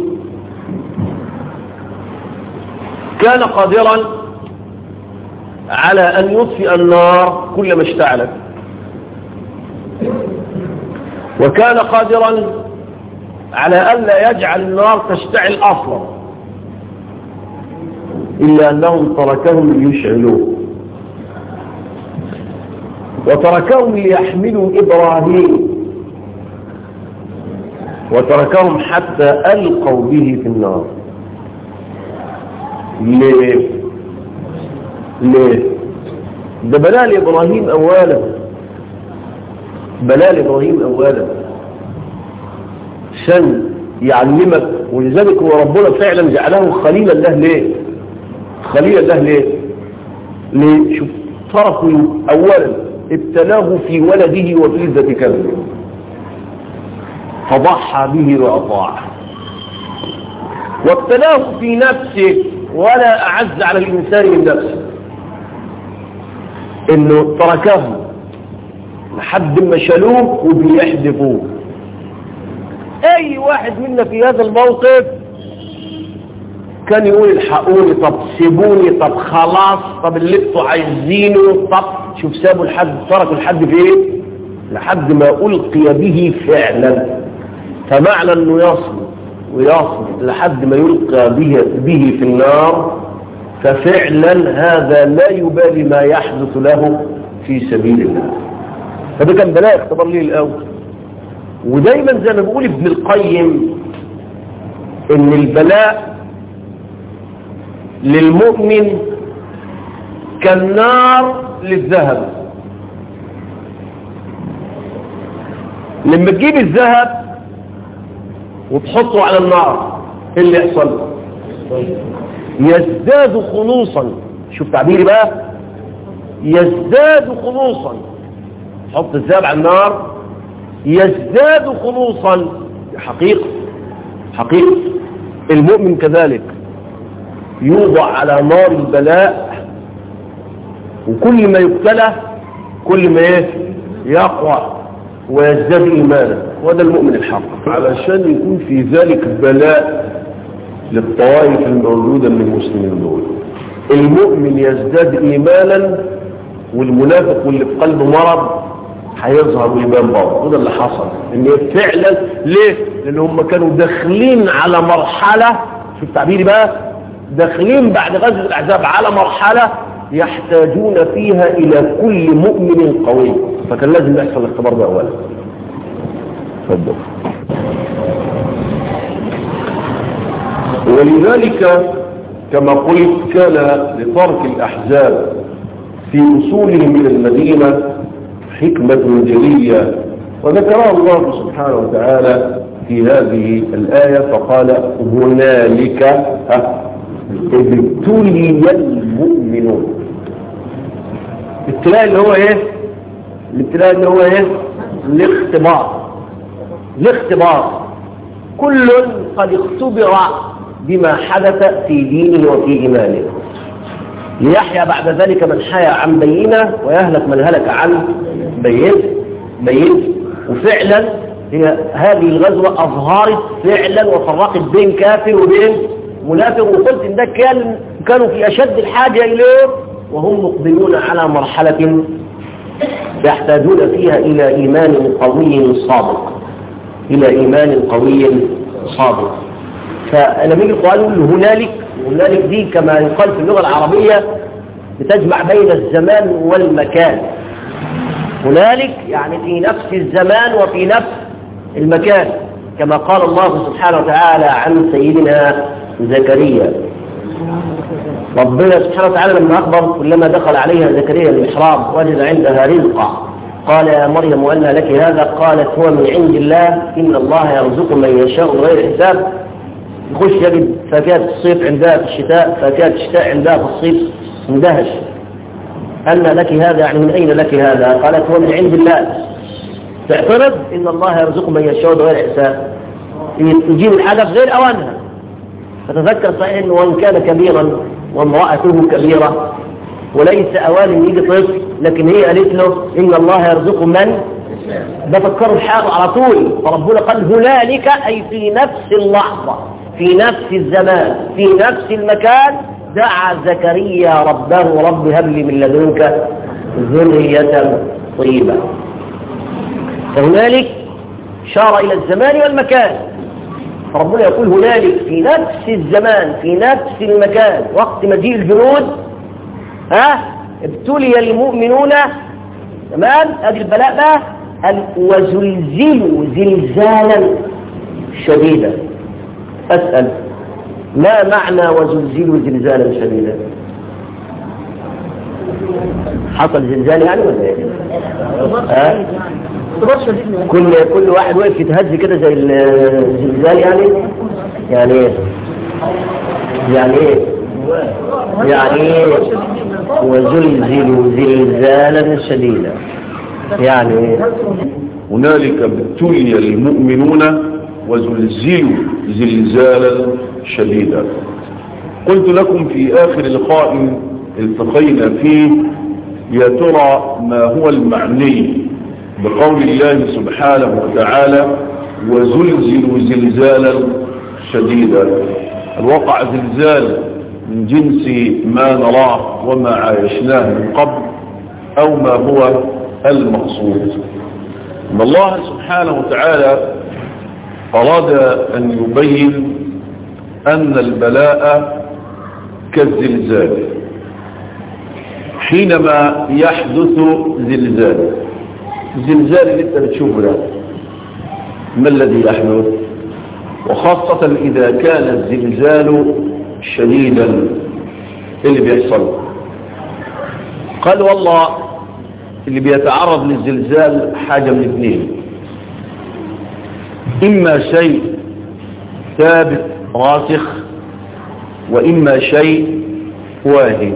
كان قادرا على أن يطفئ النار كلما اشتعلت، وكان قادرا على أن لا يجعل النار تشتعل أصلا، إلا أنهم تركهم ليشعلوه وتركهم ليحملوا إبراهيم وتركهم حتى ألقوا به في النار. ليه؟ ليه؟ ده بلاء لإبراهيم أولا، بلاء لإبراهيم أولا عشان يعلمك، ولذلك هو ربنا فعلا جعله خليلا له. ليه؟ خليلا له ليه؟ ليه؟ شوف تركوا أولا ابتلاه في ولده وفي ذات كلمه فضحى به وأطاعه، وابتلاه في نفسه ولا أعز على الإنسان من نفسه، إنه تركه لحد ما شالوه وبيحدفوه. أي واحد منا في هذا الموقف كان يقول الحقوني، طب سيبوني، طب خلاص، طب اللي انتوا عايزينه، طب شوف سابوا الحد، تركوا الحد في ايه؟ لحد ما ألقي به فعلا. فمعنى انه يصل ويصل لحد ما يلقى به, به في النار، ففعلا هذا لا يبالي ما يحدث له في سبيل الله. هذا كان بلاء اختبار ليه الأول. ودايما زي ما بيقول ابن القيم ان البلاء للمؤمن كالنار للذهب. لما تجيب الذهب وتحطه على النار ايه اللي يحصل؟ يزداد خلوصا. شوف تعبيري بقى، يزداد خلوصا. حط الذهب على النار يزداد خلوصا. حقيقة حقيقة المؤمن كذلك يوضع على نار البلاء، وكل ما يبتلى كل ما يقوى ويزداد إيمانا. وهذا المؤمن الحق. علشان يكون في ذلك بلاء للطوائف الموجودة من المسلمين دول، المؤمن يزداد إيمانا والمنافق واللي في قلبه مرض هيظهر ويبان برضه. وده اللي حصل، ان فعلا ليه؟ لان هم كانوا داخلين على مرحله، شوف تعبيري بقى، داخلين بعد غزوه الاحزاب على مرحله يحتاجون فيها الى كل مؤمن قوي، فكان لازم يحصل الاختبار ده اولا. اتفضل. ولذلك كما قلت كان لترك الاحزاب في وصولهم الى المدينه حكمة جلية، وذكرها الله سبحانه وتعالى في هذه الآية فقال هنالك ابتلي المؤمنون. الابتلاء اللي هو ايه؟ الابتلاء اللي هو ايه؟ الاختبار. الاختبار كل قد اختبر بما حدث في دينه وفي إيمانه، ليحيى بعد ذلك من حيا عن بينه ويهلك من هلك عن بين بين. وفعلا هي هذه الغزوة أظهرت فعلا وفرقت بين كافر وبين منافق، وقلت إن ده كان كانوا في أشد الحاجة إليه وهم مقبلون على مرحلة يحتاجون فيها إلى إيمان قوي صادق، إلى إيمان قوي صادق. فلما يجي القرآن يقول هنالك، هنالك دي كما يقال في اللغة العربية بتجمع بين الزمان والمكان. هنالك يعني في نفس الزمان وفي نفس المكان، كما قال الله سبحانه وتعالى عن سيدنا زكريا. ربنا سبحانه وتعالى لما أخبر كلما دخل عليها زكريا المحراب وجد عندها رزقا قال يا مريم وأنى لك هذا؟ قالت هو من عند الله إن الله يرزق من يشاء بغير حساب. يخش يجد فاكهة الصيف عندها في الشتاء، فاكهة الشتاء عندها في الصيف، اندهش. أنى لك هذا يعني من أين لك هذا؟ قالت هو من عند الله. تعترض إن الله يرزق من يشاء بغير حساب، تجيب الحاجة في غير أوانها. فتذكر صحيح أنه وإن كان كبيرا وامرأته كبيرة وليس أوان يجي طفل، لكن هي قالت له إن الله يرزق من بفكروا الحال على طول. فربنا قال هنالك أي في نفس اللحظة، في نفس الزمان، في نفس المكان، دعا زكريا ربه رب هب لي من لدنك ذرية طيبة. فهنالك شار إلى الزمان والمكان. فربنا يقول هنالك في نفس الزمان في نفس المكان وقت مجيء الجنود ها ابتلي المؤمنون. تمام؟ ادي البلاء بقى. وزلزلوا زلزالا شديدا. اسال ما معنى وزلزلوا زلزالا شديدا؟ حصل زلزال يعني ولا ايه؟ ها؟ كل كل واحد واقف يتهز كده زي الزلزال يعني؟ يعني ايه؟ يعني ايه؟ يعني ايه وزلزلوا زلزالا شديدا؟ يعني ايه؟ هنالك ابتلي المؤمنون وزلزلوا زلزالا شديدا. قلت لكم في آخر لقاء التقينا فيه يا ترى ما هو المعني بقول الله سبحانه وتعالى وزلزلوا زلزالا شديدا. الوقع زلزال من جنس ما نراه وما عايشناه من قبل أو ما هو المقصود. إن الله سبحانه وتعالى أراد أن يبين أن البلاء كالزلزال. حينما يحدث زلزال، الزلزال اللي انت بتشوفه ده ما الذي يحدث؟ وخاصة إذا كان الزلزال شديدا اللي بيحصل. قال والله اللي بيتعرض للزلزال حاجة من اثنين، إما شيء ثابت راسخ وإما شيء واهي.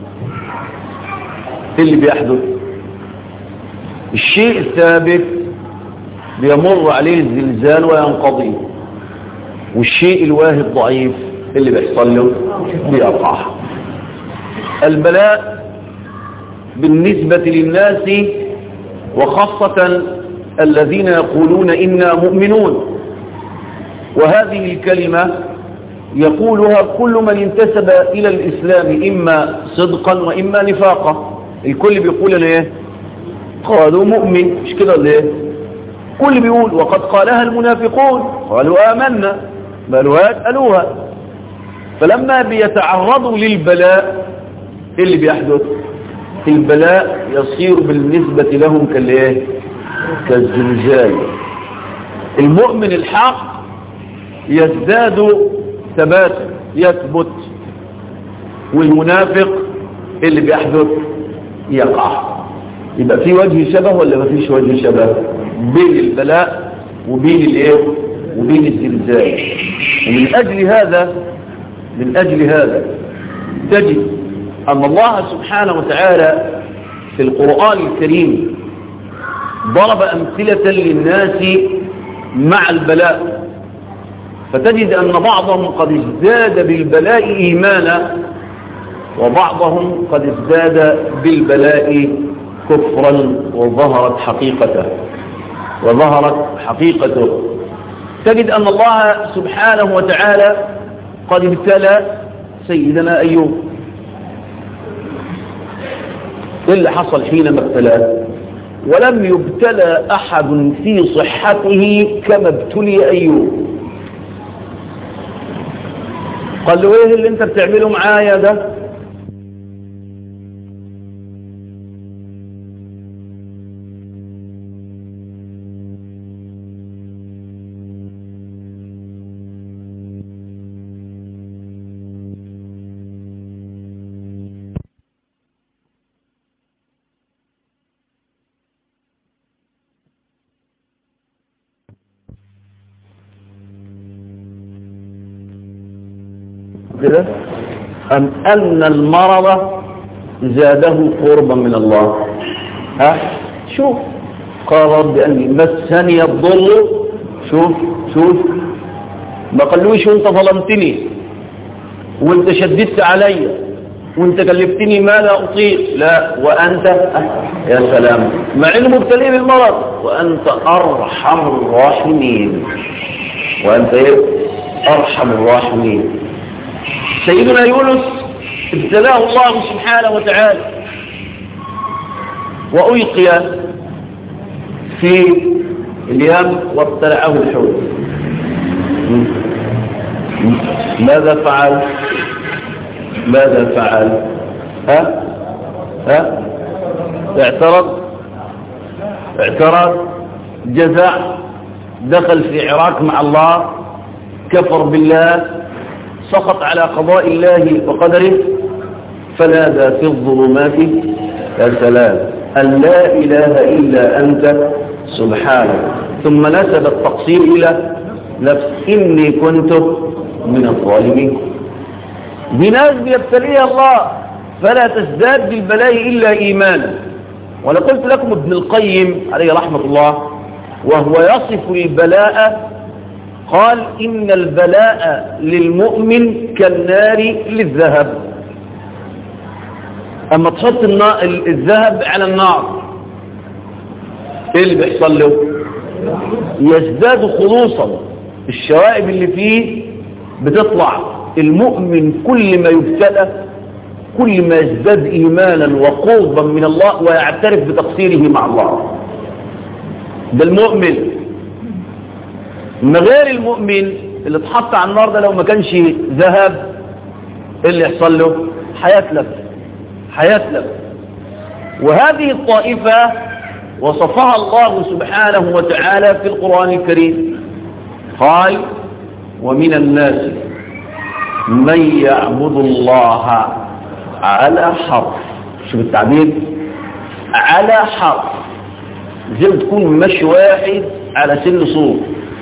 اللي بيحدث الشيء الثابت بيمر عليه الزلزال وينقضي، والشيء الواهي الضعيف اللي بيحصل له بيقع. البلاء بالنسبة للناس وخاصة الذين يقولون إنا مؤمنون، وهذه الكلمة يقولها كل من انتسب إلى الإسلام إما صدقا وإما نفاقا. الكل بيقول ليه؟ قالوا مؤمن، مش كده ليه؟ كل بيقول. وقد قالها المنافقون قالوا آمنا، بلوات قالوها. فلما بيتعرضوا للبلاء اللي بيحدث البلاء يصير بالنسبة لهم كالايه؟ كالزلزال. المؤمن الحق يزداد ثباتا يثبت، والمنافق اللي بيحدث يقع. يبقى في وجه شبه ولا ما فيش وجه شبه بين البلاء وبين الايه وبين الزلزال؟ ومن اجل هذا من اجل هذا تجد ان الله سبحانه وتعالى في القرآن الكريم ضرب امثلة للناس مع البلاء، فتجد ان بعضهم قد ازداد بالبلاء ايمانا وبعضهم قد ازداد بالبلاء كفرا وظهرت حقيقته وظهرت حقيقته. تجد أن الله سبحانه وتعالى قد ابتلى سيدنا أيوب. إيه اللي حصل حينما ابتلاه؟ ولم يبتلى أحد في صحته كما ابتلي أيوب. قال له إيه اللي أنت بتعمله معايا ده؟ كده أم أن المرض زاده قربا من الله؟ ها شوف قال رب أني مسني الضر. شوف شوف ما قالوش وانت ظلمتني وانت شددت علي وانت كلفتني ما لا أطيق، لا وأنت يا سلام مع انه مبتلي بالمرض وأنت أرحم الراحمين. وأنت ايه؟ أرحم الراحمين. سيدنا يونس ابتلاه الله سبحانه وتعالى وألقي في اليم وابتلعه الحوت. ماذا فعل؟ ماذا فعل؟ ها؟ ها؟ اعترض اعترض جزع، دخل في عراك مع الله، كفر بالله، سقط على قضاء الله وقدره، فنادى في الظلمات يا سلام أن لا إله إلا أنت سبحانك، ثم نسب التقصير إلى نفس إني كنت من الظالمين. بناس بيبتليها الله فلا تزداد بالبلاء إلا إيمانا. وأنا قلت لكم ابن القيم عليه رحمة الله وهو يصف البلاء قال إن البلاء للمؤمن كالنار للذهب. أما تحط الذهب على النار إيه اللي بيحصل له؟ يزداد خلوصا، الشوائب اللي فيه بتطلع. المؤمن كل ما يبتلى كل ما يزداد إيمانا وقربا من الله ويعترف بتقصيره مع الله. ده المؤمن. من غير المؤمن اللي اتحط على النار ده لو ما كانش ذهب ايه اللي يحصل له؟ هيتلف هيتلف. وهذه الطائفة وصفها الله سبحانه وتعالى في القرآن الكريم قال ومن الناس من يعبد الله على حرف. شوف التعبير على حرف، زي ما تكون مش واحد على سن صور.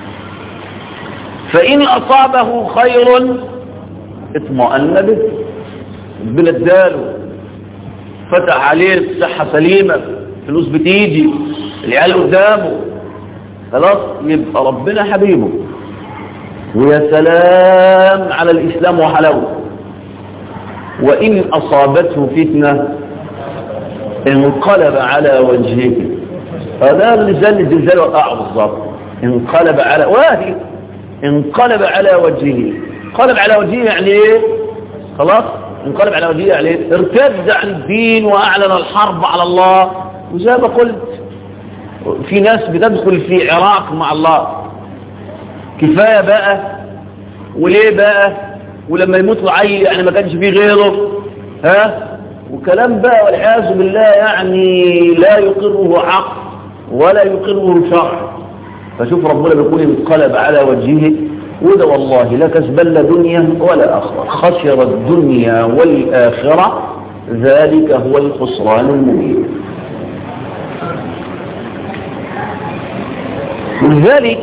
فإن أصابه خير اطمأن به، ربنا اداله فتح عليه الصحة سليمة، فلوس بتيجي، العيال قدامه، خلاص يبقى ربنا حبيبه ويا سلام على الإسلام وحلاوه. وإن أصابته فتنة انقلب على وجهه. هذا اللي زل الزلزال وقع بالظبط. انقلب على واهي انقلب على وجهه. انقلب على وجهه يعني ايه؟ خلاص انقلب على وجهه يعني ايه؟ ارتد عن الدين واعلن الحرب على الله. وزي ما قلت في ناس بتدخل في عراق مع الله. كفايه بقى وليه بقى ولما يموت العيل يعني ما كانش فيه غيره، ها وكلام بقى والعياذ بالله يعني لا يقره عقل ولا يقره شرع. فشوف ربنا بيقول انقلب على وجهه، وده والله لا كسب لا دنيا ولا آخرة، خسر الدنيا والآخرة، ذلك هو الخسران المبين. ولذلك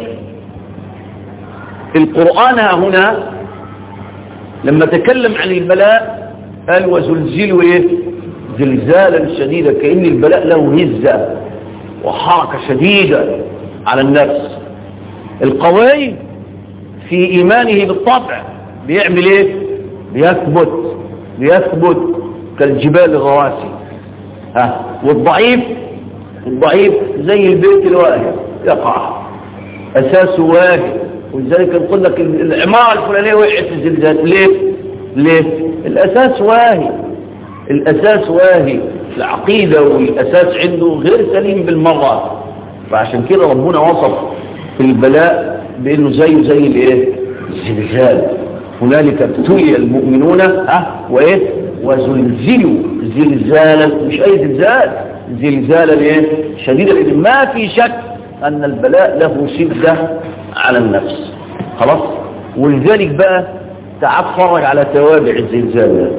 القرآن هنا لما تكلم عن البلاء قال وزلزلوا ايه؟ زلزالا شديدا، كأن البلاء له هزة وحركة شديدة على النفس. القوي في إيمانه بالطبع بيعمل ايه؟ بيثبت بيثبت كالجبال الرواسي. ها والضعيف الضعيف زي البيت الواهي يقع، أساسه واهي. ولذلك نقول لك العمارة الفلانية وقعت في الزلزال. ليه؟ ليه؟ الأساس واهي الأساس واهي العقيدة والأساس عنده غير سليم بالمرة. فعشان كده ربنا وصف في البلاء بأنه زيه زي الايه؟ الزلزال. هنالك ابتلي المؤمنون ها وايه؟ وزلزلوا زلزالا، مش اي زلزال، زلزالا ايه؟ شديدا. لأن ما في شك ان البلاء له شدة على النفس. خلاص. ولذلك بقى تعال اتفرج على توابع الزلزال.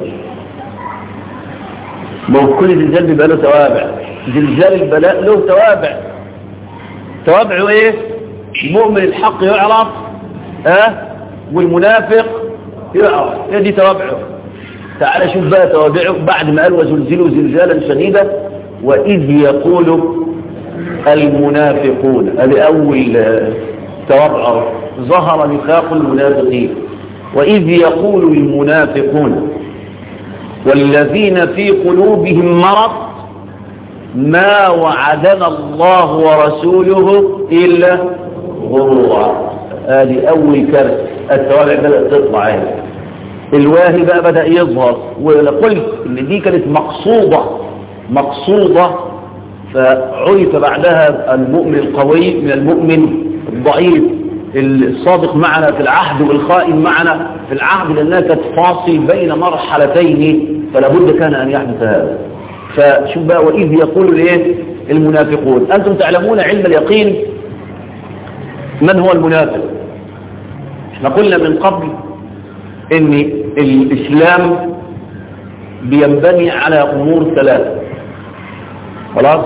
ما كل زلزال بيبقى له توابع. زلزال البلاء له توابع. توابعه ايه؟ المؤمن الحق يعرف ها أه؟ والمنافق يعرف هي دي توابعه. تعال شوف بقى توابعه بعد ما قال وزلزلوا زلزالا شديدا. وإذ يقول المنافقون، هذه أول توابعه، ظهر نفاق المنافقين. وإذ يقول المنافقون والذين في قلوبهم مرض ما وعدنا الله ورسوله إلا غرورا. هذه أول كارثة، التوابع بدأت تطلع هنا، الواهي بقى بدأ يظهر. وقلت إن دي كانت مقصودة مقصودة فعرف بعدها المؤمن القوي من المؤمن الضعيف، الصادق معنا في العهد والخائن معنا في العهد، لأنها كانت فاصل بين مرحلتين فلا بد كان أن يحدث هذا. فشوف بقى وإذ يقول ليه المنافقون. أنتم تعلمون علم اليقين من هو المنافق. احنا قلنا من قبل ان الإسلام بينبني على أمور ثلاثة، خلاص،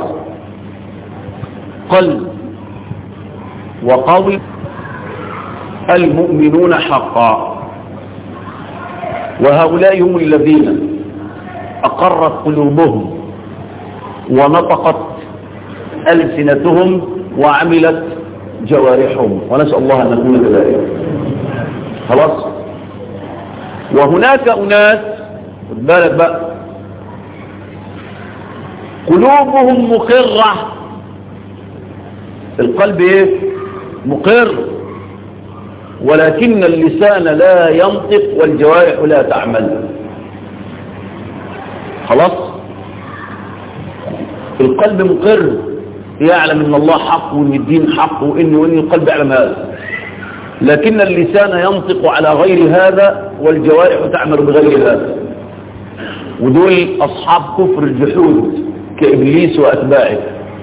قلب وقول المؤمنون حقا، وهؤلاء هم الذين أقرت قلوبهم ونطقت ألسنتهم وعملت جوارحهم، ونسأل الله أن نكون كذلك. خلاص. وهناك أناس خد بالك بقى قلوبهم مقرة، القلب ايه مقر، ولكن اللسان لا ينطق والجوارح لا تعمل. خلاص. القلب مقر، يعلم ان الله حق وان الدين حق وان وان القلب يعلم هذا، لكن اللسان ينطق على غير هذا والجوارح تعمل بغير هذا. ودول اصحاب كفر الجحود كابليس واتباعه.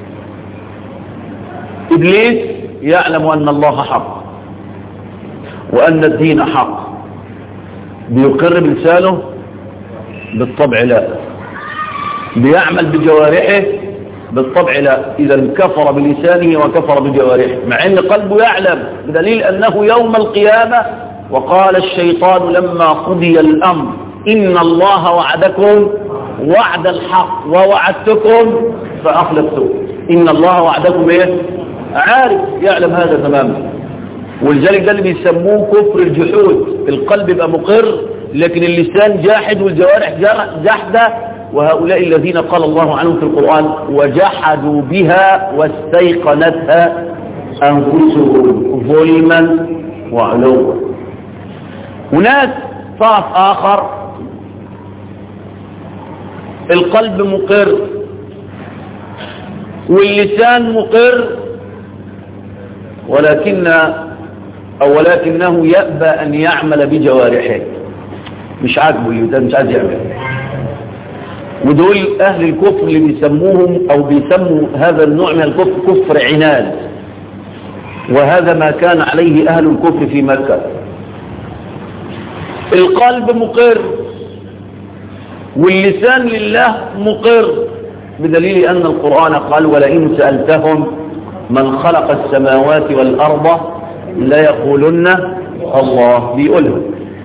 ابليس يعلم ان الله حق وان الدين حق، بيقر بلسانه بالطبع لا، بيعمل بجوارحه بالطبع لا. إذا كفر بلسانه وكفر بجوارحه، مع أن قلبه يعلم، بدليل أنه يوم القيامة وقال الشيطان لما قضي الأمر إن الله وعدكم وعد الحق ووعدتكم فأخلفتم. إن الله وعدكم إيه؟ عارف، يعلم هذا تماما. ولذلك ده اللي بيسموه كفر الجحود، القلب يبقى مقر لكن اللسان جاحد والجوارح جاحدة. وهؤلاء الذين قال الله عنهم في القرآن وجحدوا بها واستيقنتها أنفسهم ظلما وعلوا. هناك طرف آخر القلب مقر واللسان مقر، ولكن أو ولكنه يأبى أن يعمل بجوارحه، مش عاجبه اللي مش عايز يعمل. ودول أهل الكفر اللي بيسموهم أو بيسموا هذا النوع من الكفر كفر عناد، وهذا ما كان عليه أهل الكفر في مكة. القلب مقر واللسان لله مقر، بدليل أن القرآن قال ولئن سألتهم من خلق السماوات والأرض لا يقولن الله، بيقولهم.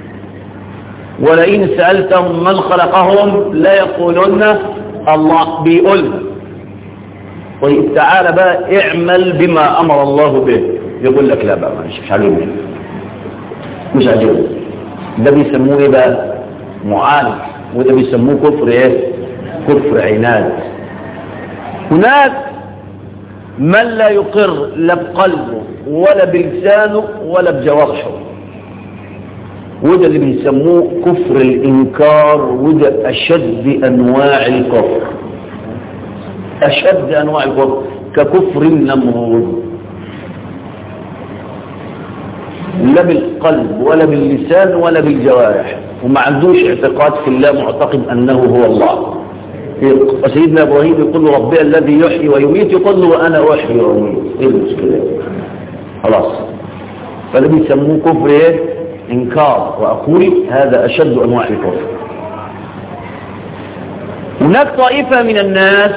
ولئن سألتهم من خلقهم لا يقولون الله، بيقولها. طيب تعالى بقى اعمل بما أمر الله به، يقول لك لا بقى مش مش عاجبني مش عاجبني. ده بيسموه ايه بقى؟ معاند. وده بيسموه كفر ايه؟ كفر عناد. هناك من لا يقر لا بقلبه ولا بلسانه ولا بجوارحه، وده اللي بيسموه كفر الإنكار، وده أشد أنواع الكفر، أشد أنواع الكفر، ككفر النمرود. لا بالقلب ولا باللسان ولا بالجوارح، وما عندوش اعتقاد في الله، معتقد أنه هو الله. سيدنا إبراهيم يقول له ربي الذي يحيي ويميت، يقول له وأنا أحيي وأميت. إيه المشكلة؟ خلاص. فده بيسموه كفر إيه؟ إنكار. وأقول هذا أشد أنواع الكفر. هناك طائفة من الناس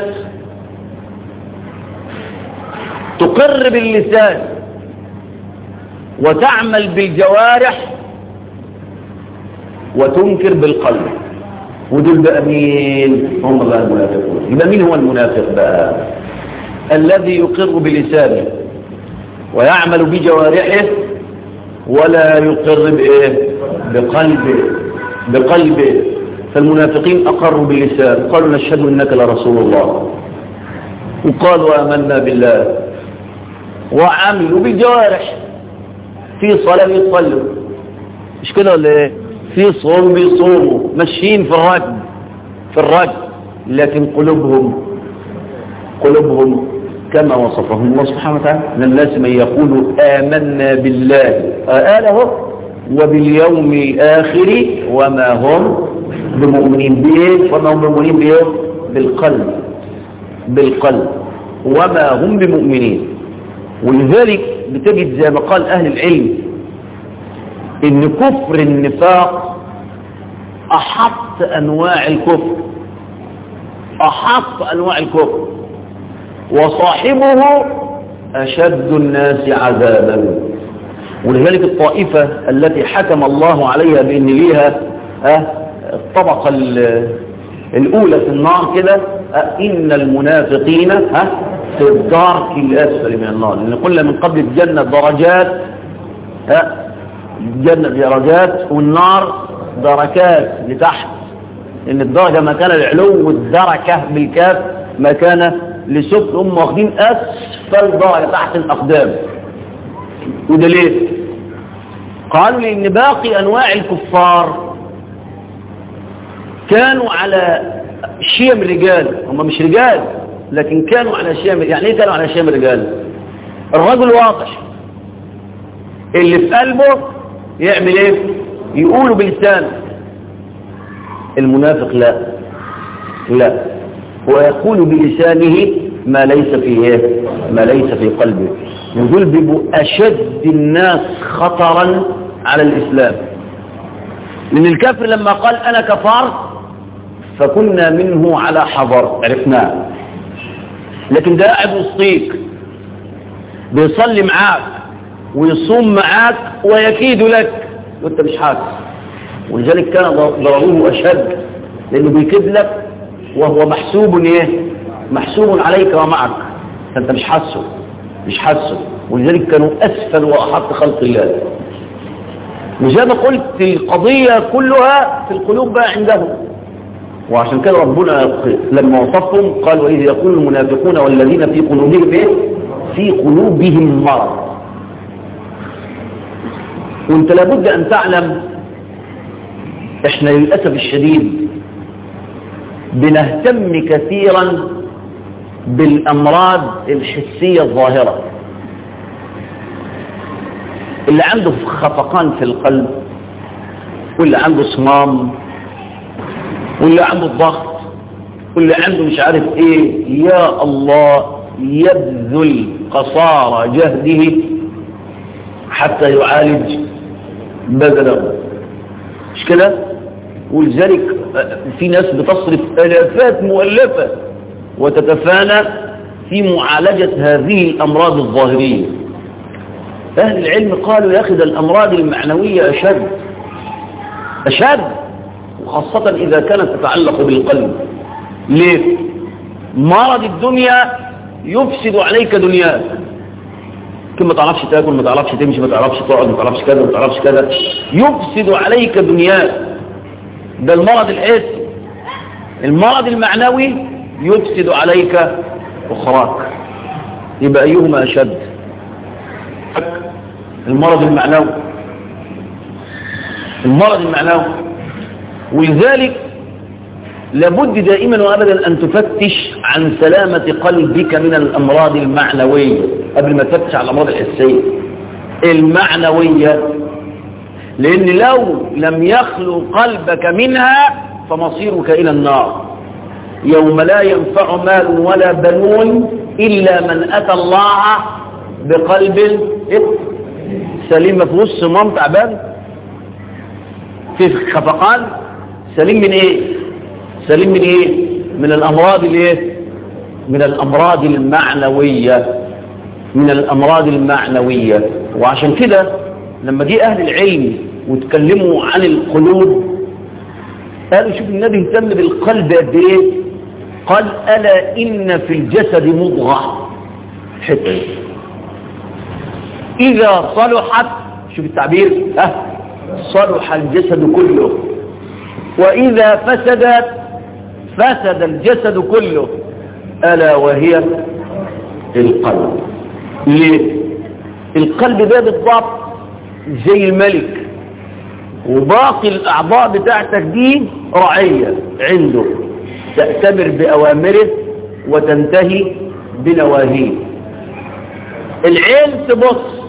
تقر باللسان وتعمل بالجوارح وتنكر بالقلب. ودول بقى مين؟ هم بقى المنافقون. يبقى مين هو المنافق بقى؟ الذي يقر بلسانه ويعمل بجوارحه ولا يقر بإيه؟ بقلبه بقلبه. فالمنافقين أقروا باللسان، قالوا نشهد إنك لرسول الله، وقالوا آمنا بالله، وعملوا بالجوارح. في صلاة بيصلوا، مش كده ولا ايه؟ في صوم بيصوموا، ماشيين في الرجل في الرجل لكن قلوبهم قلوبهم كما وصفهم الله سبحانه وتعالى. من الناس من يقول آمنا بالله آله وباليوم الآخر وما هم بمؤمنين به. وما هم بمؤمنين به؟ بالقلب بالقلب وما هم بمؤمنين. ولذلك بتجد زي ما قال أهل العلم إن كفر النفاق أحط أنواع الكفر أحط أنواع الكفر وصاحبه أشد الناس عذابا. ولذلك الطائفة التي حكم الله عليها بأن ليها الطبقة الأولى في النار كده، إن المنافقين في الدرك الأسفل من النار. لأن قلنا من قبل الجنة درجات، الجنة درجات والنار دركات لتحت. إن الدرجة مكان العلو والدركة بالكاف مكان لسفل. هم واخدين أسفل درجة تحت الأقدام. وده ليه؟ قالوا لأن باقي أنواع الكفار كانوا على شيم رجال. هم مش رجال لكن كانوا على شيم. يعني ايه كانوا على شيم رجال؟ الرجل واضح، اللي في قلبه يعمل ايه؟ يقوله بلسانه. المنافق لا لا هو يقول بلسانه ما ليس فيه ما ليس في قلبه. ودول بيبقوا أشد الناس خطرا على الإسلام. لأن الكافر لما قال أنا كفرت فكنا منه على حذر، عرفناه. لكن ده قاعد وسطيك بيصلي معاك ويصوم معاك ويكيد لك وانت مش حاسس. ولذلك كان ضرره أشد، لأنه بيكيد لك وهو محسوب ايه؟ محسوب عليك ومعك، فانت مش حاسه مش حاسه. ولذلك كانوا أسفل وأحط خلق الله. وزي ما قلت القضية كلها في القلوب بقى عندهم. وعشان كده ربنا لما وصفهم قال وإذ يقول المنافقون والذين في قلوبهم ايه؟ في قلوبهم مرض. وانت لابد أن تعلم احنا للأسف الشديد بنهتم كثيرا بالأمراض الحسية الظاهرة. اللي عنده خفقان في القلب، واللي عنده صمام، واللي عنده الضغط، واللي عنده مش عارف ايه، يا الله يبذل قصارى جهده حتى يعالج بدنه، مش كده؟ ولذلك في ناس بتصرف آلافات مؤلفة وتتفانى في معالجة هذه الأمراض الظاهرية. أهل العلم قالوا ياخذ الأمراض المعنوية أشد أشد، وخاصة إذا كانت تتعلق بالقلب. ليه؟ مرض الدنيا يفسد عليك دنياك. كم ما تعرفش تاكل، ما تعرفش تمشي، ما تعرفش تقعد، ما تعرفش كذا، ما تعرفش كذا، يفسد عليك دنياك. ده المرض الحسي. المرض المعنوي يفسد عليك أخراك. يبقى أيهما أشد؟ المرض المعنوي المرض المعنوي ولذلك لابد دائما وأبدا أن تفتش عن سلامة قلبك من الأمراض المعنوية قبل ما تفتش على الأمراض الحسية المعنوية. لأن لو لم يخلو قلبك منها فمصيرك إلى النار يوم لا ينفع مال ولا بنون إلا من أتى الله بقلب سليم. ما فيهوش صمام تعبان، في خفقان، سليم من ايه؟ سليم من ايه؟ من الامراض الايه؟ من الامراض المعنوية من الامراض المعنوية. وعشان كده لما جه اهل العلم وتكلموا عن القلوب قالوا شوف النبي اهتم بالقلب قد ايه؟ قال ألا إن في الجسد مضغة حتة إذا صلحت، شوف التعبير، أه صلح الجسد كله، وإذا فسدت فسد الجسد كله، ألا وهي القلب. ليه؟ القلب ده بالضبط زي الملك، وباقي الأعضاء بتاعتك دي رعية عنده تأتمر بأوامره وتنتهي بنواهيه. العين تبص،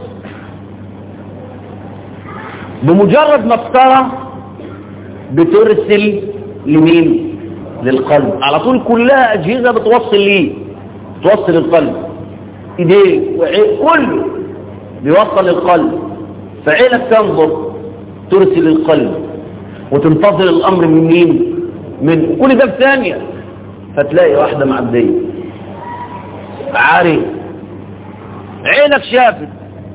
بمجرد ما ترى بترسل لمين؟ للقلب على طول، كلها أجهزة بتوصل ليه، توصل القلب، ايديه وعين كله بيوصل للقلب. فعينك تنظر ترسل القلب وتنتظر الأمر من مين؟ من كل ده بثانية، فتلاقي واحدة معدية عاري، عينك شافت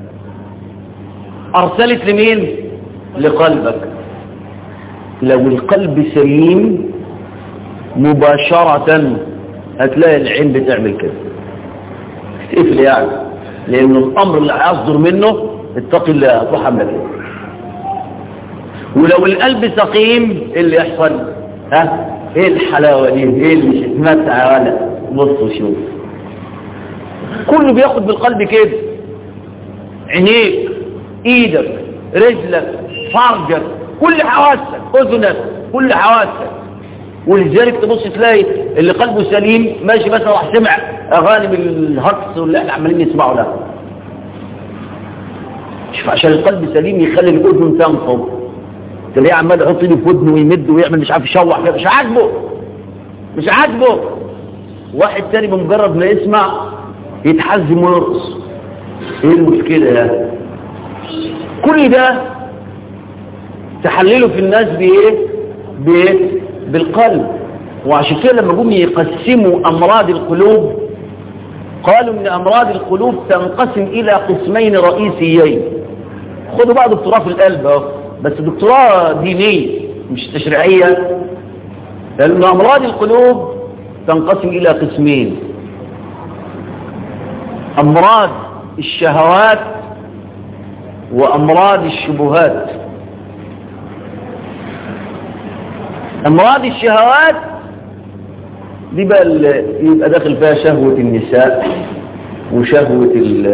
أرسلت لمين؟ لقلبك. لو القلب سليم مباشرة هتلاقي العين بتعمل كده تقفل، يعني لأن الأمر اللي هيصدر منه اتقي الله هتروح عامله كده. ولو القلب سقيم ايه اللي يحصل؟ ها ايه الحلاوة دي؟ ايه اللي مش اتمتع ولا بص وشوف، كله بياخد بالقلب كده، عينيك، ايدك، رجلك، فرجك، كل حواسك، اذنك، كل حواسك. ولذلك تبص تلاقي اللي قلبه سليم ماشي مثلا راح سمع اغاني بالهكس واللي احنا عمالين نسمعه ده، شوف عشان القلب سليم يخلي الاذن تنفض، تلاقيه عمال يحط ايده في ودنه ويمد ويعمل مش عارف يشوح كده، مش عاجبه مش عاجبه. واحد تاني بمجرد ما يسمع يتحزم ويرقص، ايه المشكله ده؟ كل ده تحلله في الناس بايه؟ بايه؟ بالقلب. وعشان كده لما جم يقسموا امراض القلوب قالوا ان امراض القلوب تنقسم الى قسمين رئيسيين. خدوا بقى دكتوراه في القلب اهو، بس دكتوراه دينيه مش تشريعيه، لان امراض القلوب تنقسم الى قسمين: امراض الشهوات وامراض الشبهات. امراض الشهوات دي بقى يبقى داخل فيها شهوة النساء وشهوة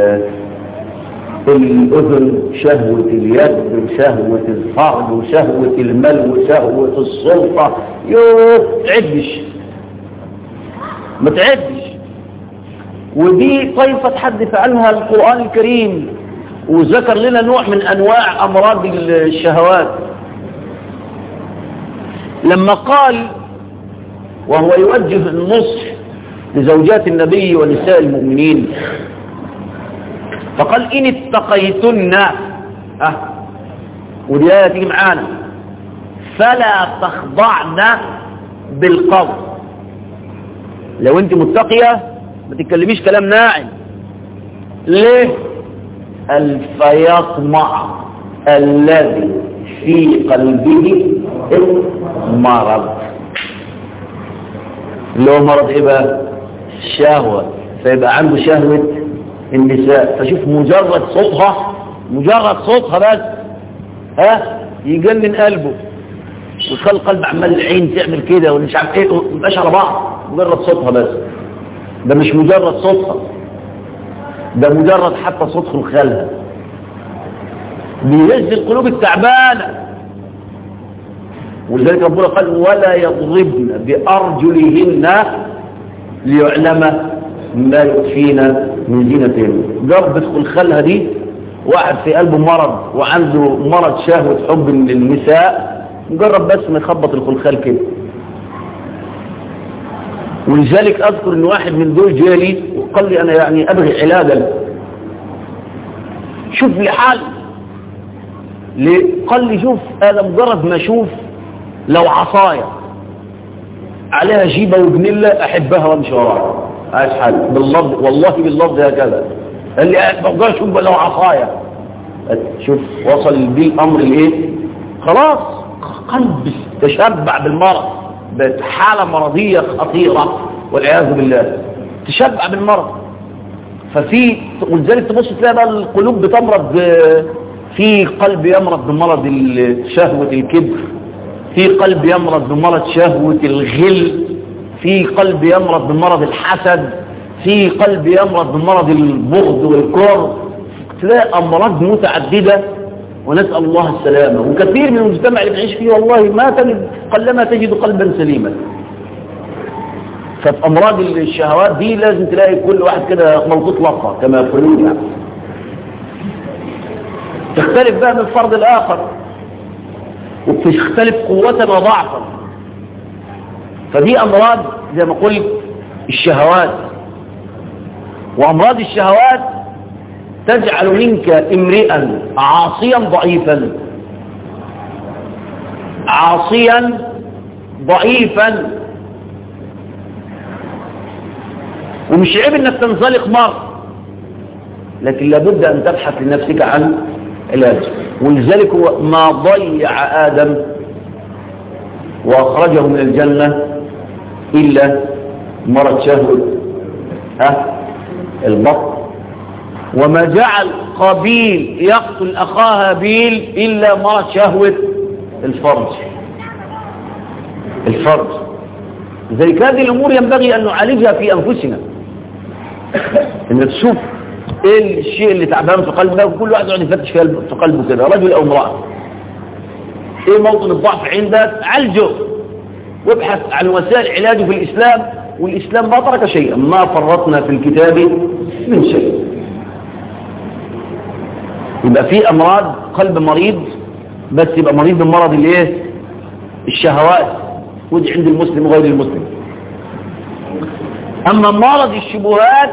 الأذن، شهوة اليد، وشهوة الفرج، وشهوة المال، وشهوة السلطة. يوه تعدش ما تعدش. ودي طيفة تحدث عنها القرآن الكريم وذكر لنا نوع من أنواع أمراض الشهوات لما قال وهو يوجه النصح لزوجات النبي ونساء المؤمنين، فقال إن اتقيتن، أه ودي آية تيجي معانا، فلا تخضعن بالقول. لو انت متقية ما تتكلميش كلام ناعم. ليه؟ فيطمع الذي في قلبه مرض. اللي هو مرض ايه بقى؟ الشهوة. فيبقى عنده شهوة النساء، فشوف مجرد صوتها مجرد صوتها بس ها يجنن قلبه ويخلي القلب عمال العين تعمل كده ومش عارف ايه، مبقاش على بعض. مجرد صوتها بس، ده مش مجرد صوتها، ده مجرد حتى صوت خلخالها بيهز القلوب التعبانه. ولذلك ربنا قال ولا يضربن بأرجلهن ليعلم ما يخفين من زينتهن. جرب خلخالها دي واحد في قلبه مرض وعنده مرض شهوة حب النساء، مجرد بس ما يخبط الخلخال كده. ولذلك اذكر ان واحد من دول جالي وقال لي انا يعني ابغي علاجا، شوف لي حل. ليه؟ قال لي شوف انا مجرد ما اشوف لو عصاية عليها جيبة وجنيلة احبها وامشي وراها، عايز حل باللفظ والله باللفظ هكذا. قال لي بقدر اشوف لو عصاية. شوف وصل بيه الامر لايه؟ خلاص قلب تشبع بالمرض، بحالة مرضية خطيرة والعياذ بالله، تشبع بالمرض. ففي ولذلك تبص تلاقي بقى القلوب بتمرض، في قلب يمرض بمرض شهوة الكبر، في قلب يمرض بمرض شهوة الغل، في قلب يمرض بمرض الحسد، في قلب يمرض بمرض البغض والكره. تلاقي أمراض متعددة ونسأل الله السلامة. وكثير من المجتمع اللي بنعيش فيه والله ما تجد قلما تجد قلبا سليما. ففي أمراض الشهوات دي لازم تلاقي كل واحد كده ملطوط لقة كما يقولون يعني. تختلف بقى من الفرد الآخر وبتختلف قوة وضعفا. فدي أمراض زي ما قلت الشهوات. وأمراض الشهوات تجعل منك امرئا عاصيا ضعيفا، عاصيا ضعيفا. ومش عيب انك تنزلق مرة، لكن لابد ان تبحث لنفسك عن علاج. ولذلك هو ما ضيع آدم وأخرجه من الجنة إلا مرض شهوة ها البطن، وما جعل قابيل يقتل أخاه هابيل إلا مرض شهوة الفرج الفرج لذلك هذه الأمور ينبغي أن نعالجها في أنفسنا. إن تشوف إيه الشيء اللي تعبان في قلبه، وكل واحد يقعد يفتش في قلبه كده، رجل أو امرأة، إيه موطن الضعف عندك، عالجه وابحث عن وسائل علاجه في الإسلام. والإسلام ما ترك شيئا، ما فرطنا في الكتاب من شيء. يبقى في أمراض قلب مريض، بس يبقى مريض بالمرض اللي ايه الشهوات، ودي عند المسلم وغير المسلم. أما مرض الشبهات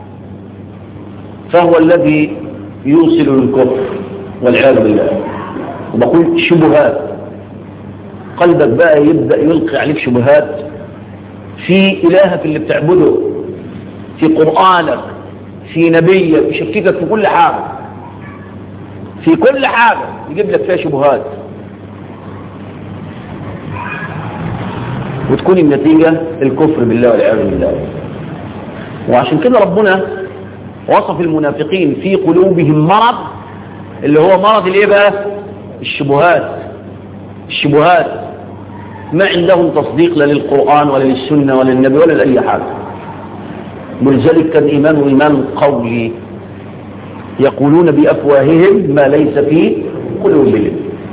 فهو الذي يوصل للكفر والعياذ بالله. وبقول شبهات، قلبك بقى يبدأ يلقي عليك شبهات في إلهك اللي بتعبده، في قرآنك، في نبيك، يشككك في كل حاجة، في كل حاجة يجيب لك فيها شبهات، وتكون النتيجة الكفر بالله والعياذ بالله. وعشان كده ربنا وصف المنافقين في قلوبهم مرض، اللي هو مرض الايه بقى الشبهات. الشبهات ما عندهم تصديق لا للقرآن ولا للسنة ولا للنبي ولا لأي حاجة. ولذلك كان إيمان إيمان قولي، يقولون بأفواههم ما ليس في قلوبهم.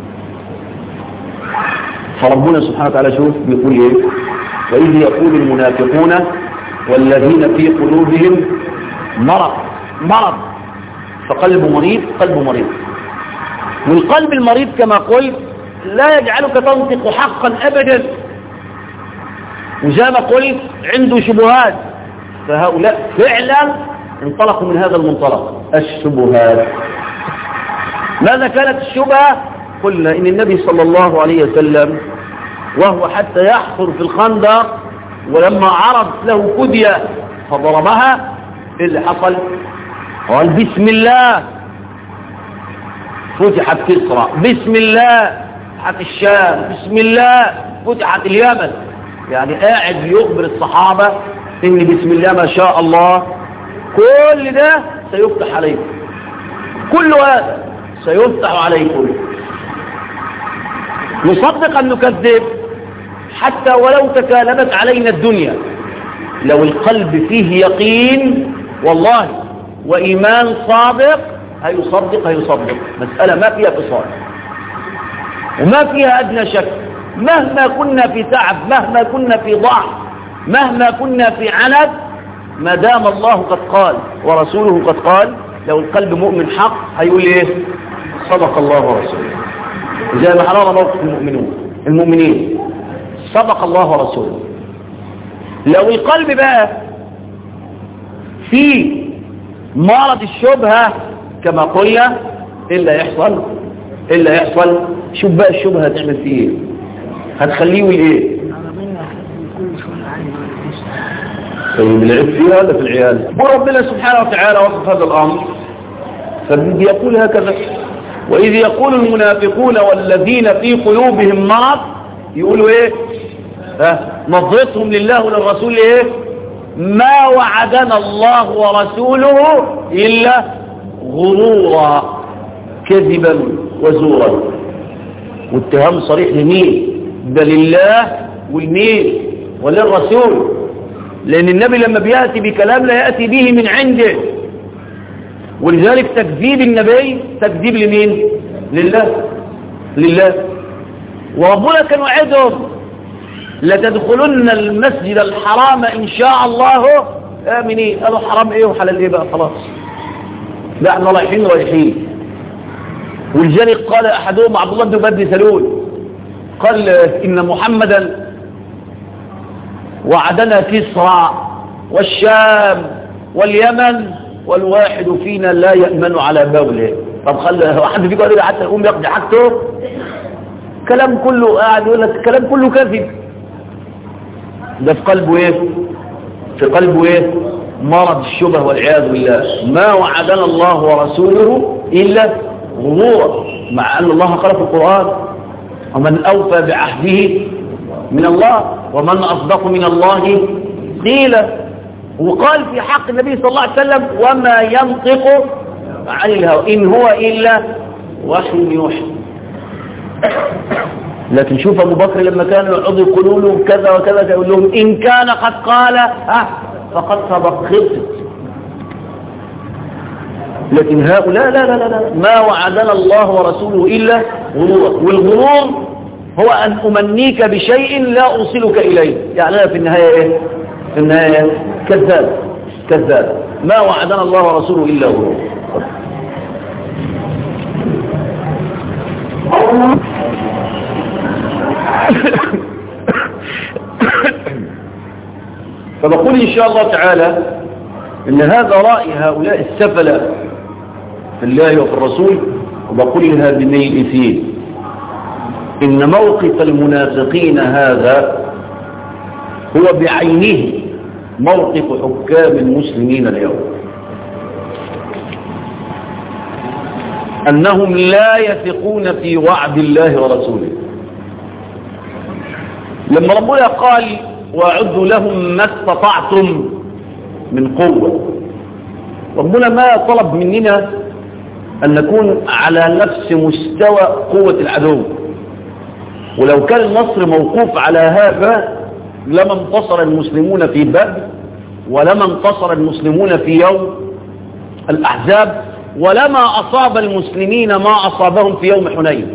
فربنا سبحانه وتعالى شوف بيقول ايه، وإذ يقول المنافقون والذين في قلوبهم مرض مرض فقلب مريض قلب مريض. والقلب المريض كما قلت لا يجعلك تنطق حقا أبدا، وزي ما قلت عنده شبهات. فهؤلاء فعلا انطلقوا من هذا المنطلق، الشبهات. ماذا كانت الشبهة؟ قلنا إن النبي صلى الله عليه وسلم وهو حتى يحفر في الخندق، ولما عرض له كدية فضربها، إيه اللي حصل؟ قال بسم الله، فتحت كسرى، بسم الله فتحت الشام، بسم الله فتحت اليمن. يعني قاعد يخبر الصحابة إن بسم الله ما شاء الله كل ده سيفتح عليكم، كل هذا سيفتح عليكم. نصدق أن نكذب حتى ولو تكالبت علينا الدنيا، لو القلب فيه يقين والله وإيمان صادق هيصدق هيصدق. مسألة ما فيها فصال وما فيها أدنى شك. مهما كنا في تعب، مهما كنا في ضعف، مهما كنا في عنب، ما دام الله قد قال ورسوله قد قال، لو القلب مؤمن حق هيقول ايه؟ صدق الله ورسوله. زي ما حرار موقف المؤمنون المؤمنين، صدق الله ورسوله. لو القلب بقى في مرض الشبهة كما قلنا، إلا يحصل إلا يحصل شوف بقى الشبهة هتعمل فيه ايه، هتخليه ايه؟ طيب العيب فيها ولا في العيال؟ وربنا سبحانه وتعالى وصف هذا الأمر فبيقول هكذا، وإذ يقول المنافقون والذين في قلوبهم مرض يقولوا ايه؟ ها نظرتهم لله وللرسول ايه؟ ما وعدنا الله ورسوله إلا غرورا كذبا وزورا. واتهام صريح لمين؟ ده لله والمين وللرسول، لأن النبي لما بيأتي بكلام لا يأتي به من عنده، ولذلك تكذيب النبي تكذيب لمين؟ لله لله. وربنا كان وعدهم لتدخلن المسجد الحرام إن شاء الله آمنين. قالوا حرام ايه وحلال ايه بقى؟ خلاص لا احنا رايحين رايحين. ولذلك قال احدهم عبد الله بن ابي بن سلول قال ان محمدا وعدنا كسرى والشام واليمن والواحد فينا لا يأمن على بوله. طب خلي حد فيكم قال حتى يقوم يقضي حاجته؟ كلام كله قاعد يقول لك الكلام كله كذب. ده في قلبه ايه؟ في قلبه ايه؟ مرض الشبه والعياذ بالله. ما وعدنا الله ورسوله الا غرورا، مع ان الله قال في القرآن ومن اوفى بعهده من الله ومن اصدق من الله قيلا. وقال في حق النبي صلى الله عليه وسلم وما ينطق عن الهوى ان هو الا وحي يوحى. لكن شوف ابو بكر لما كانوا يقعدوا يقولوا له كذا وكذا يقول لهم ان كان قد قال ها فقد سبق خلصت. لكن هؤلاء لا لا لا لا ما وعدنا الله ورسوله الا غرورا. والغرور هو ان امنيك بشيء لا اوصلك اليه. يعني أنا في النهايه ايه؟ في النهايه كذاب كذاب. ما وعدنا الله ورسوله الا غرورا. فبقول إن شاء الله تعالى إن هذا رأي هؤلاء السفلة في الله وفي الرسول. وبقول لها بميئتين إن موقف المنافقين هذا هو بعينه موقف حكام المسلمين اليوم، أنهم لا يثقون في وعد الله ورسوله. لما ربنا قال وأعدوا لهم ما استطعتم من قوة، ربنا ما طلب مننا أن نكون على نفس مستوى قوة العدو. ولو كان النصر موقوف على هذا لما انتصر المسلمون في بدر، ولما انتصر المسلمون في يوم الأحزاب، ولما أصاب المسلمين ما أصابهم في يوم حنين.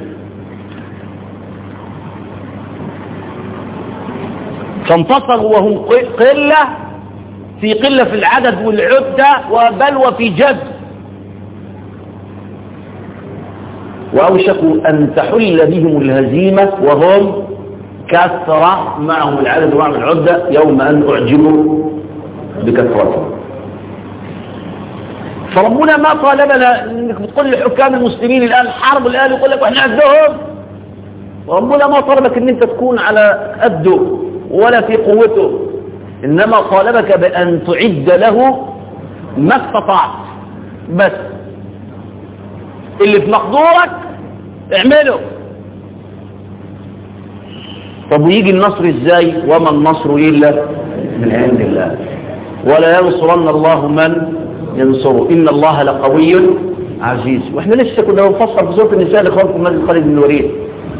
فانتصروا وهم قلة في قلة في العدد والعدة وبل وفي جد، وأوشكوا أن تحل بهم الهزيمة وهم كثرة معهم العدد ومعهم العدة يوم أن أعجبوا بكثرتهم. فربنا ما طالبنا انك بتقول لحكام المسلمين الآن حرب الآن يقول لك واحنا قدهم. وربنا ما طالبك ان انت تكون على قده ولا في قوته، انما طالبك بان تعد له ما استطعت. بس اللي في مقدورك اعمله. طب ويجي النصر ازاي؟ وما النصر الا من عند الله ولا ينصرن الله من ينصره إن الله لقوي عزيز. واحنا لسه كنا بنفسر في سورة النساء لاخوانكم مسجد خالد بن الوليد.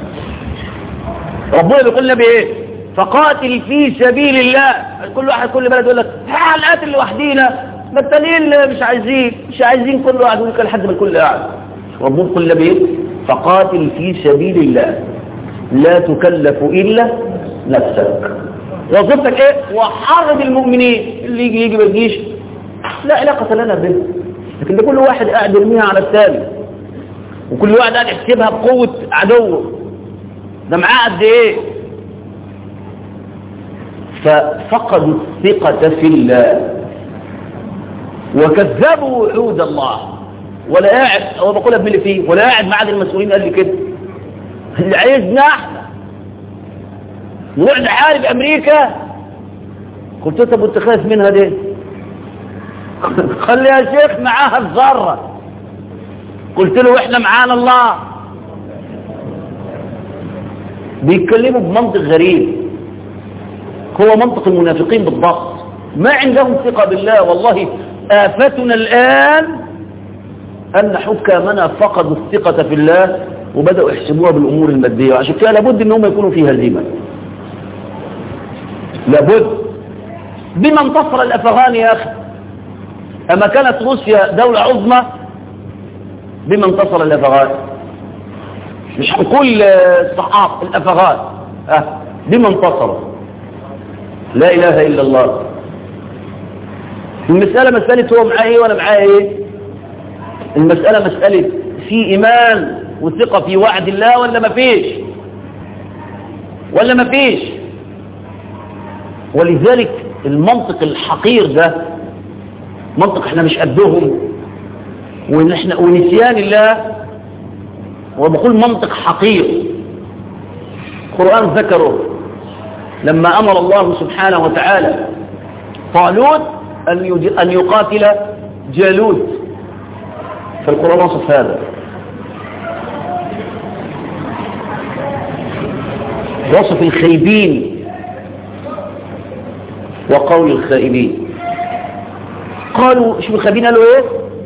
ربنا بيقول لنا بايه؟ فقاتل في سبيل الله. كل واحد كل بلد يقول لك تعال قاتل لوحدينا، ما التانيين مش عايزين مش عايزين كل واحد يقول لك لحد ما الكل قاعد. ربنا بيقول لنا بايه؟ فقاتل في سبيل الله لا تكلف الا نفسك. وظيفتك ايه؟ وحرض المؤمنين. اللي يجي يجي ما يجيش لا علاقة لنا به. لكن ده كل واحد قاعد يرميها على الثاني، وكل واحد قاعد يحسبها بقوة عدوه. ده معاه قد ايه؟ ففقدوا الثقة في الله وكذبوا وعود الله. ولا قاعد هو بقولها بملي فيه ولا قاعد معاد المسؤولين قال لي كده اللي عايزنا احنا نروح نحارب امريكا. قلت له طب وانت خايف منها دي؟ خلي يا شيخ معاها الذرة. قلت له احنا معانا الله. بيتكلموا بمنطق غريب، هو منطق المنافقين بالضبط. ما عندهم ثقة بالله. والله آفتنا الآن أن حكامنا فقدوا الثقة في الله وبدأوا يحسبوها بالأمور المادية، وعشان كده لابد أنهم يكونوا فيها هزيمة. لابد. بما انتصر الأفغان يا أخي؟ أما كانت روسيا دولة عظمى بما انتصر الأفغان. مش هنقول الصحاب الأفغان أه. بما انتصروا. لا إله إلا الله. المسألة مسألة هو معاه إيه وأنا معاه إيه؟ المسألة مسألة في إيمان وثقة في وعد الله ولا ما فيش ولا ما فيش. ولذلك المنطق الحقير ده منطق احنا مش قدهم، ونحن ونسيان الله، وبقول منطق حقير. القرآن ذكره لما أمر الله سبحانه وتعالى طالوت أن يقاتل جالوت، فالقرآن وصف هذا. وصف الخيبين وقول الخائبين. قالوا شو الخائبين قالوا ايه؟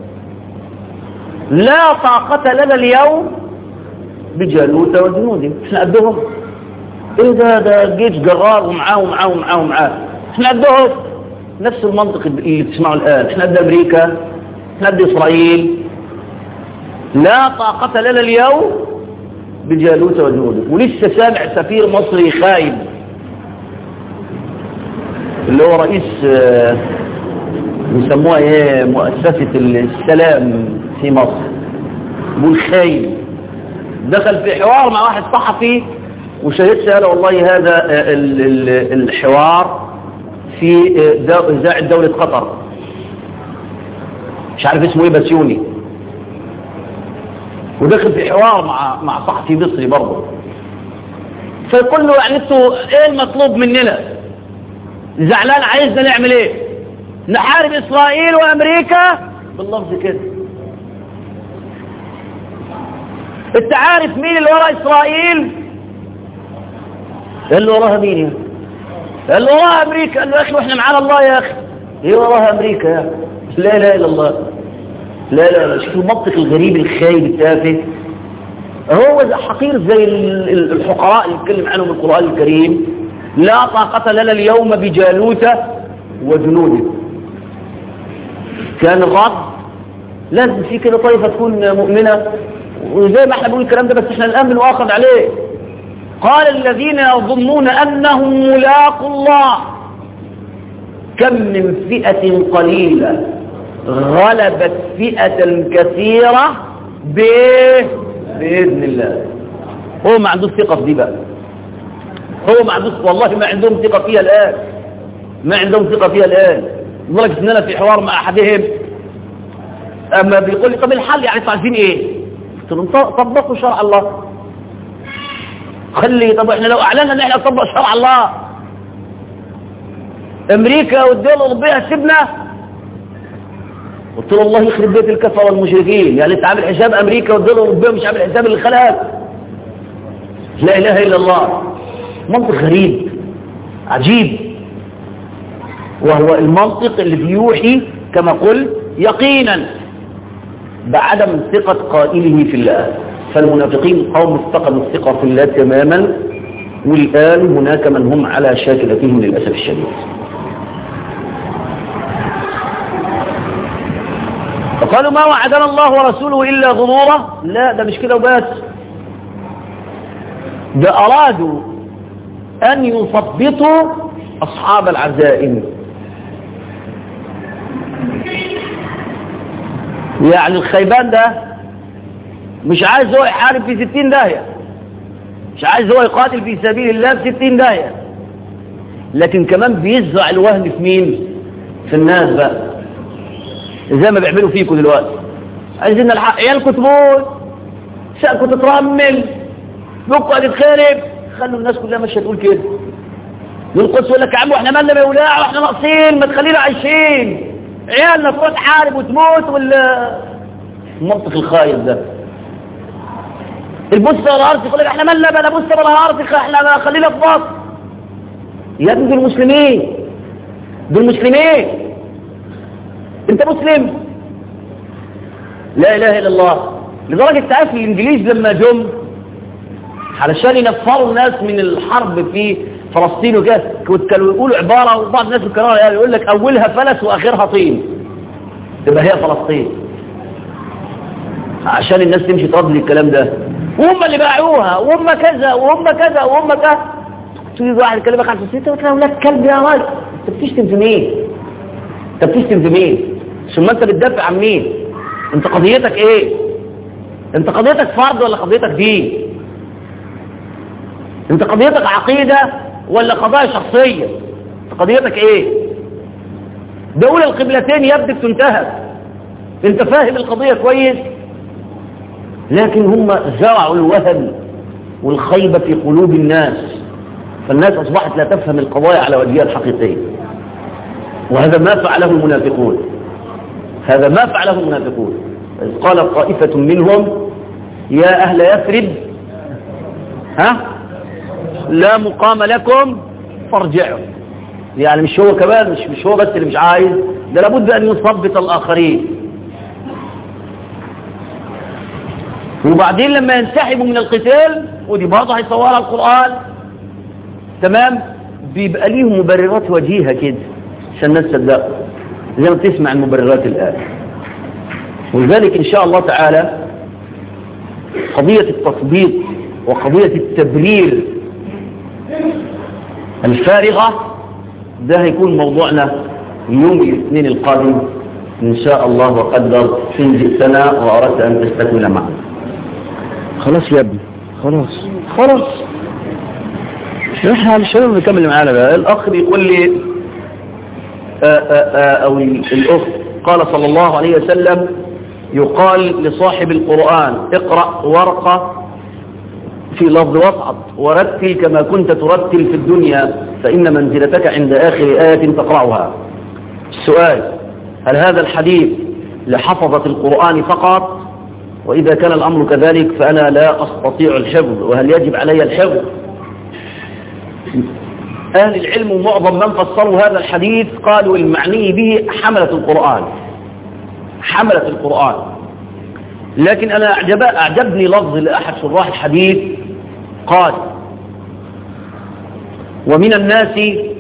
لا طاقة لنا اليوم بجالوت وجنوده. احنا قدهم ايه؟ ده ده جيش جرار ومعاه ومعاه ومعاه ومعاه. احنا قدهم. نفس المنطق اللي بتسمعه الآن. احنا قد أمريكا، احنا قد إسرائيل. لا طاقة لنا اليوم بجالوت وجنوده. ولسه سامع سفير مصري خايب اللي هو رئيس يسموها ايه مؤسسة السلام في مصر، بول خايب، دخل في حوار مع واحد صحفي وشهد سأله والله هذا الحوار في إذاعة دولة قطر، مش عارف اسمه ايه بسيوني، ودخل في حوار مع مع صحفي مصري برضه. فيقول له يعني انتوا ايه المطلوب مننا؟ زعلان عايزنا نعمل ايه؟ نحارب اسرائيل وامريكا؟ باللفظ كده. انت عارف مين اللي وراء اسرائيل؟ قال له وراها مين يا؟ قال له وراها امريكا. قال له يا اخي واحنا معانا الله يا اخي. ايه وراها امريكا يا اخي؟ لا اله الا الله. لا لا لا. شوفوا المنطق الغريب الخايب التافه. هو حقير زي الحقراء اللي نتكلم عنهم القرآن الكريم. لا طاقة لنا اليوم بجالوت وجنوده. كان الرد لازم في كده طائفة تكون مؤمنة، وزي ما احنا بنقول الكلام ده بس احنا الآن بنواخذ عليه. قال الذين يظنون أنهم ملاقوا الله كم من فئة قليلة غلبت فئة كثيرة بإذن الله. هو ما عندوش ثقة في دي بقى. هو ما عندوش، والله ما عندهم ثقة فيها الآن. ما عندهم ثقة فيها الآن. لدرجة إن أنا في حوار مع أحدهم أما بيقول لي طب الحل يعني عايزين إيه؟ قلت لهم طبقوا شرع الله. خلي طب إحنا لو أعلنا إن إحنا نطبق شرع الله أمريكا والدول الأوروبية سيبنا. قلت له الله يخرب بيت الكفر والمشركين، يعني انت عامل حساب امريكا والدول الاوروبيه مش عامل حساب اللي خلقك. لا اله الا الله. منطق غريب عجيب، وهو المنطق اللي بيوحي كما قلت يقينا بعدم ثقة قائله في الله. فالمنافقين قوم افتقدوا الثقة في الله تماما، والآن هناك من هم على شاكلتهم للأسف الشديد. فقالوا ما وعدنا الله ورسوله إلا غرورا. لا ده مش كده وبس، ده أرادوا أن يثبطوا أصحاب العزائم. يعني الخيبان ده مش عايز هو يحارب في ستين داهية، مش عايز هو يقاتل في سبيل الله في ستين داهية، لكن كمان بيزرع الوهن في مين؟ في الناس بقى، زي ما بيعملوا فيكم دلوقتي. عايزين الحق، عيالكم تموت، شقكم تترمل، بكم هتتخرب. خلوا الناس كلها ماشيه تقول كده. والقدس يقول لك يا عم واحنا مالنا بيولع واحنا ناقصين، ما تخلينا عايشين، عيالنا تروح تحارب وتموت. ولا المنطق الخايب ده. البوسة ولا أرسخ، يقول لك احنا مالنا بلا بوسة ولا أرسخ، احنا خلينا في مصر. يا ابني دول مسلمين، دول مسلمين، انت مسلم. لا اله الا الله. لدرجة تعرف الانجليز لما جم علشان ينفروا الناس من الحرب في فلسطين وكده، كانوا يقولوا عبارة، وبعض الناس الكرار يعني يقول لك اولها فلس واخرها طين، تبقى هي فلسطين، عشان الناس تمشي تقضي الكلام ده. وهم اللي باعوها، وهم كذا وهم كذا وهم كذا. تيجي واحد يكلمك عن فلسطين تقول له ولاد كلب يا راجل، انت بتشتم في مين؟ انت بتشتم في مين؟ ثم انت بتدافع عن مين؟ انت قضيتك ايه؟ انت قضيتك فرد ولا قضيتك دين؟ انت قضيتك عقيدة ولا قضايا شخصية؟ انت قضيتك ايه؟ دول القبلتين يبدك تنتهك. انت فاهم القضية كويس؟ لكن هم زرعوا الوهن والخيبة في قلوب الناس، فالناس أصبحت لا تفهم القضايا على وجهها الحقيقي. وهذا ما فعله المنافقون، هذا ما فعله المنافقون. إذ قال طائفة منهم يا أهل يثرب ها لا مقام لكم فارجعوا. يعني مش هو كمان، مش, مش هو بس اللي مش عايز، ده لابد أن يثبت الآخرين. وبعدين لما ينسحبوا من القتال، ودي برضه هيصورها القرآن تمام، بيبقى ليهم مبررات وجيهة كده عشان الناس تصدقوا، زي ما بتسمع المبررات الآن. ولذلك إن شاء الله تعالى قضية التثبيط وقضية التبرير الفارغة ده هيكون موضوعنا يوم الاثنين القادم إن شاء الله وقدر، إن جئتنا وأردت أن تستكمل معنا. خلاص يا ابني، خلاص خلاص احنا مش هنقدر نكمل معانا بقى. الأخ بيقول لي آآ آآ أو الأخت، قال صلى الله عليه وسلم يقال لصاحب القرآن اقرأ ورقة في لفظ وصعد ورتل كما كنت ترتل في الدنيا فإن منزلتك عند آخر آية تقرأها. السؤال: هل هذا الحديث لحفظة القرآن فقط؟ وإذا كان الأمر كذلك فأنا لا أستطيع الحفظ، وهل يجب علي الحفظ؟ أهل العلم ومعظم من فسروا هذا الحديث قالوا المعني به حملة القرآن، حملة القرآن. لكن أنا أعجب أعجبني لفظ لأحد شراح الحديث قال: ومن الناس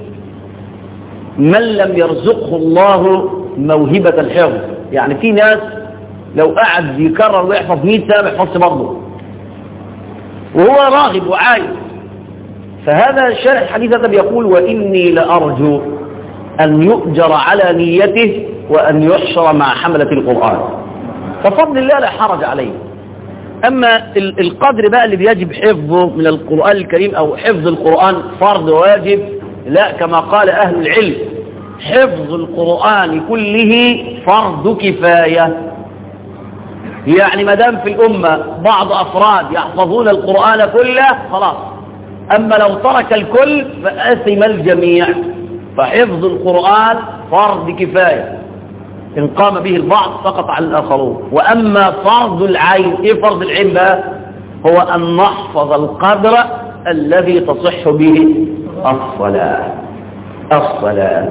من لم يرزقه الله موهبة الحفظ. يعني في ناس لو قعد يكرر ويحفظ مئة سنة يحفظ برضه وهو راغب وعايز. فهذا شارح الحديث هذا بيقول: وإني لأرجو أن يؤجر على نيته وأن يحشر مع حملة القرآن، ففضل الله لا حرج عليه. أما القدر بقى اللي بيجب حفظه من القرآن الكريم أو حفظ القرآن فرض واجب، لا، كما قال أهل العلم حفظ القرآن كله فرض كفاية. يعني ما دام في الأمة بعض أفراد يحفظون القرآن كله خلاص، أما لو ترك الكل فأثم الجميع. فحفظ القرآن فرض كفاية، إن قام به البعض سقط على الآخرون. وأما فرض العين، إيه فرض العين بقى؟ هو أن نحفظ القدر الذي تصح به الصلاة. الصلاة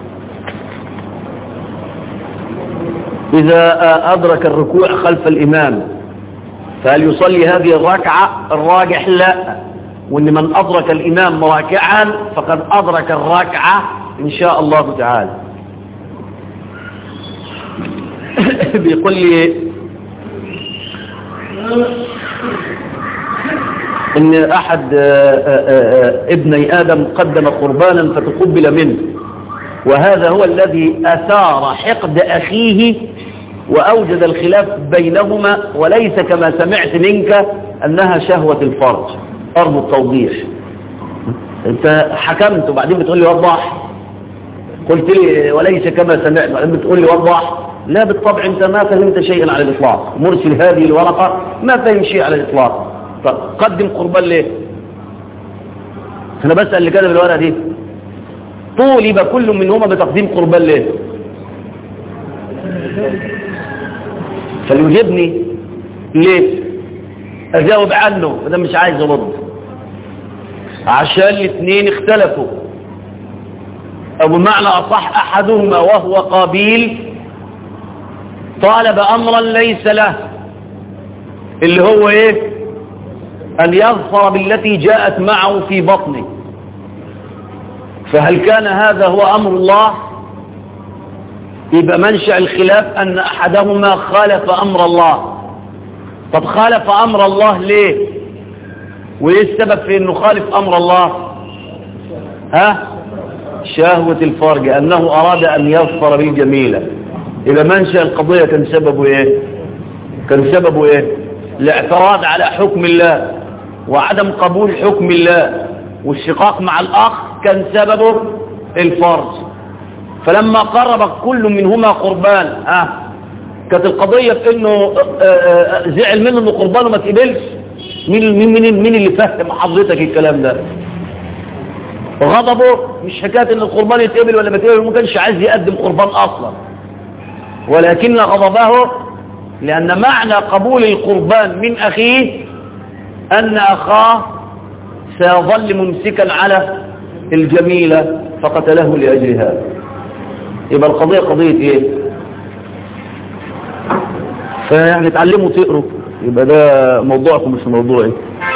إذا أدرك الركوع خلف الإمام فهل يصلي هذه الركعة؟ الراجح لا، وإن من أدرك الإمام راكعا فقد أدرك الركعة إن شاء الله تعالى. بيقول لي إن أحد ابني آدم قدم قربانا فتقبل منه، وهذا هو الذي أثار حقد أخيه وأوجد الخلاف بينهما، وليس كما سمعت منك أنها شهوة الفرج. أرجو التوضيح. أنت حكمت وبعدين بتقول لي وضح، قلت لي وليس كما سمعت وبعدين بتقول لي وضح. لا بالطبع أنت ما فهمت شيئا على الإطلاق. مرسل هذه الورقة ما فهم شيء على الإطلاق. قدم قربان ليه؟ أنا بسأل اللي كتب الورقة دي، طولب كل منهما بتقديم قربان ليه؟ فليجبني ليه؟ اجاوب عنه وده مش عايز ارد عشان الاثنين اختلفوا، او بمعنى اصح احدهما وهو قابيل طالب امرا ليس له، اللي هو ايه؟ ان يظفر بالتي جاءت معه في بطنه. فهل كان هذا هو امر الله؟ يبقى منشأ الخلاف ان احدهما خالف امر الله. طب خالف امر الله ليه؟ وايه السبب في انه خالف امر الله؟ ها؟ شهوة الفرج، انه اراد ان يظفر بالجميلة. يبقى منشأ القضية كان سببه ايه؟ كان سببه ايه؟ الاعتراض على حكم الله وعدم قبول حكم الله، والشقاق مع الاخ كان سببه الفرج. فلما قرب كل منهما قربان اه كانت القضية في انه زعل منه انه قربانه ما تقبلش. مين مين مين اللي فهم حضرتك الكلام ده؟ غضبه مش حكاية ان القربان يتقبل ولا ما يتقبل، ما كانش عايز يقدم قربان اصلا، ولكن غضبه لان معنى قبول القربان من اخيه ان اخاه سيظل ممسكا على الجميلة فقتله لاجل هذا. يبقى القضية قضية ايه؟ فيعني تعلموا تقروا، يبقى ده موضوعكم مش موضوعي.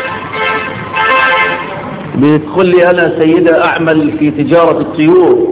بيدخل لي انا سيدة اعمل في تجارة الطيور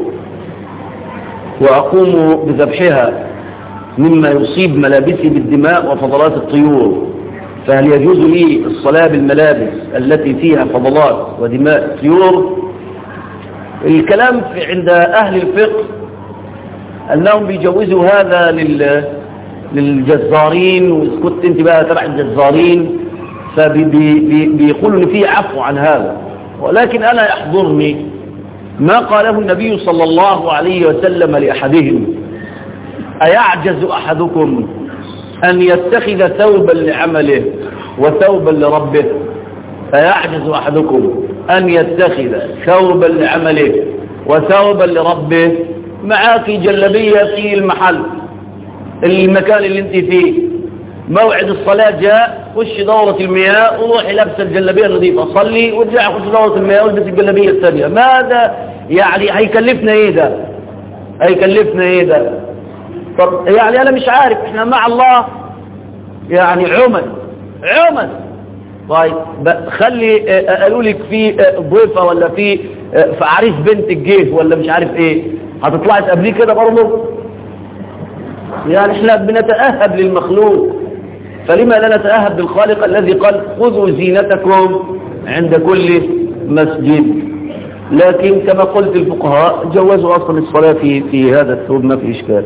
واقوم بذبحها مما يصيب ملابسي بالدماء وفضلات الطيور، فهل يجوز لي الصلاة بالملابس التي فيها فضلات ودماء الطيور؟ الكلام في عند اهل الفقه انهم بيجوزوا هذا لل للجزارين، وإذا كنت انت بقى تبع الجزارين فبيقولوا ان فيه عفو عن هذا. ولكن انا يحضرني ما قاله النبي صلى الله عليه وسلم لأحدهم: أيعجز أحدكم أن يتخذ ثوبا لعمله وثوبا لربه؟ أيعجز أحدكم أن يتخذ ثوبا لعمله وثوبا لربه؟ معاك جلبية في المحل، المكان اللي انت فيه، موعد الصلاة جاء، خش دورة المياه وروحي لابسه الجلبية النظيفة، صلي وارجع خش دورة المياه والبس الجلبية الثانية. ماذا يعني هيكلفنا ايه ده؟ هيكلفنا ايه ده؟ طب يعني انا مش عارف، احنا مع الله يعني عمد عمد. طيب خلي قالوا لك في ضيفة ولا في في عريس بنت الجيش ولا مش عارف ايه، هتطلعي تقابليه كده برضه؟ يعني احنا بنتأهب للمخلوق، فلما لا نتأهب بالخالق الذي قال خذوا زينتكم عند كل مسجد؟ لكن كما قلت الفقهاء جوزوا اصلا الصلاة في في هذا الثوب، ما في اشكال.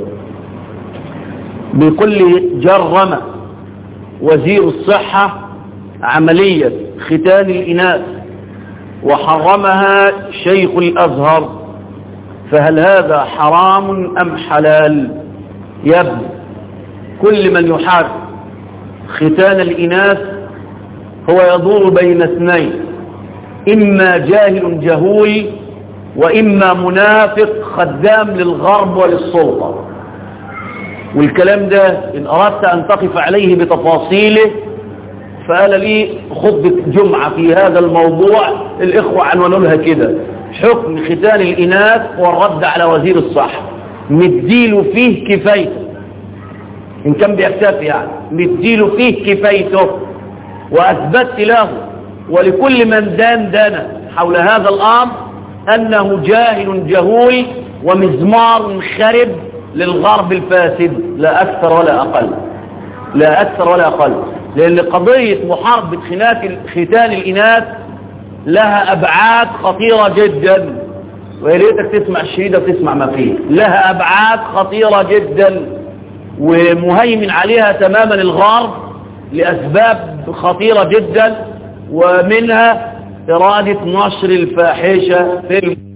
بكل جرم وزير الصحة عملية ختان الإناث وحرمها شيخ الأزهر، فهل هذا حرام أم حلال؟ يا ابني، كل من يحارب ختان الإناث هو يدور بين اثنين: إما جاهل جهول، وإما منافق خدام للغرب وللسلطة. والكلام ده إن أردت أن تقف عليه بتفاصيله فأنا لي خطبة جمعة في هذا الموضوع، الإخوة عنوانوا لها كده: حكم ختان الإناث والرد على وزير الصحة. مديله فيه كفايته إن كان بيكتفي، يعني مديله فيه كفايته، وأثبت له ولكل من دان دانا حول هذا الأمر أنه جاهل جهول ومزمار خرب للغرب الفاسد، لا أكثر ولا أقل، لا أكثر ولا أقل. لأن قضية محاربة ختان الإناث لها أبعاد خطيرة جدا، ويا ريتك تسمع الشريدة وتسمع ما فيه. لها أبعاد خطيرة جدا ومهيمن عليها تماما الغرب لأسباب خطيرة جدا، ومنها إرادة نشر الفاحشة في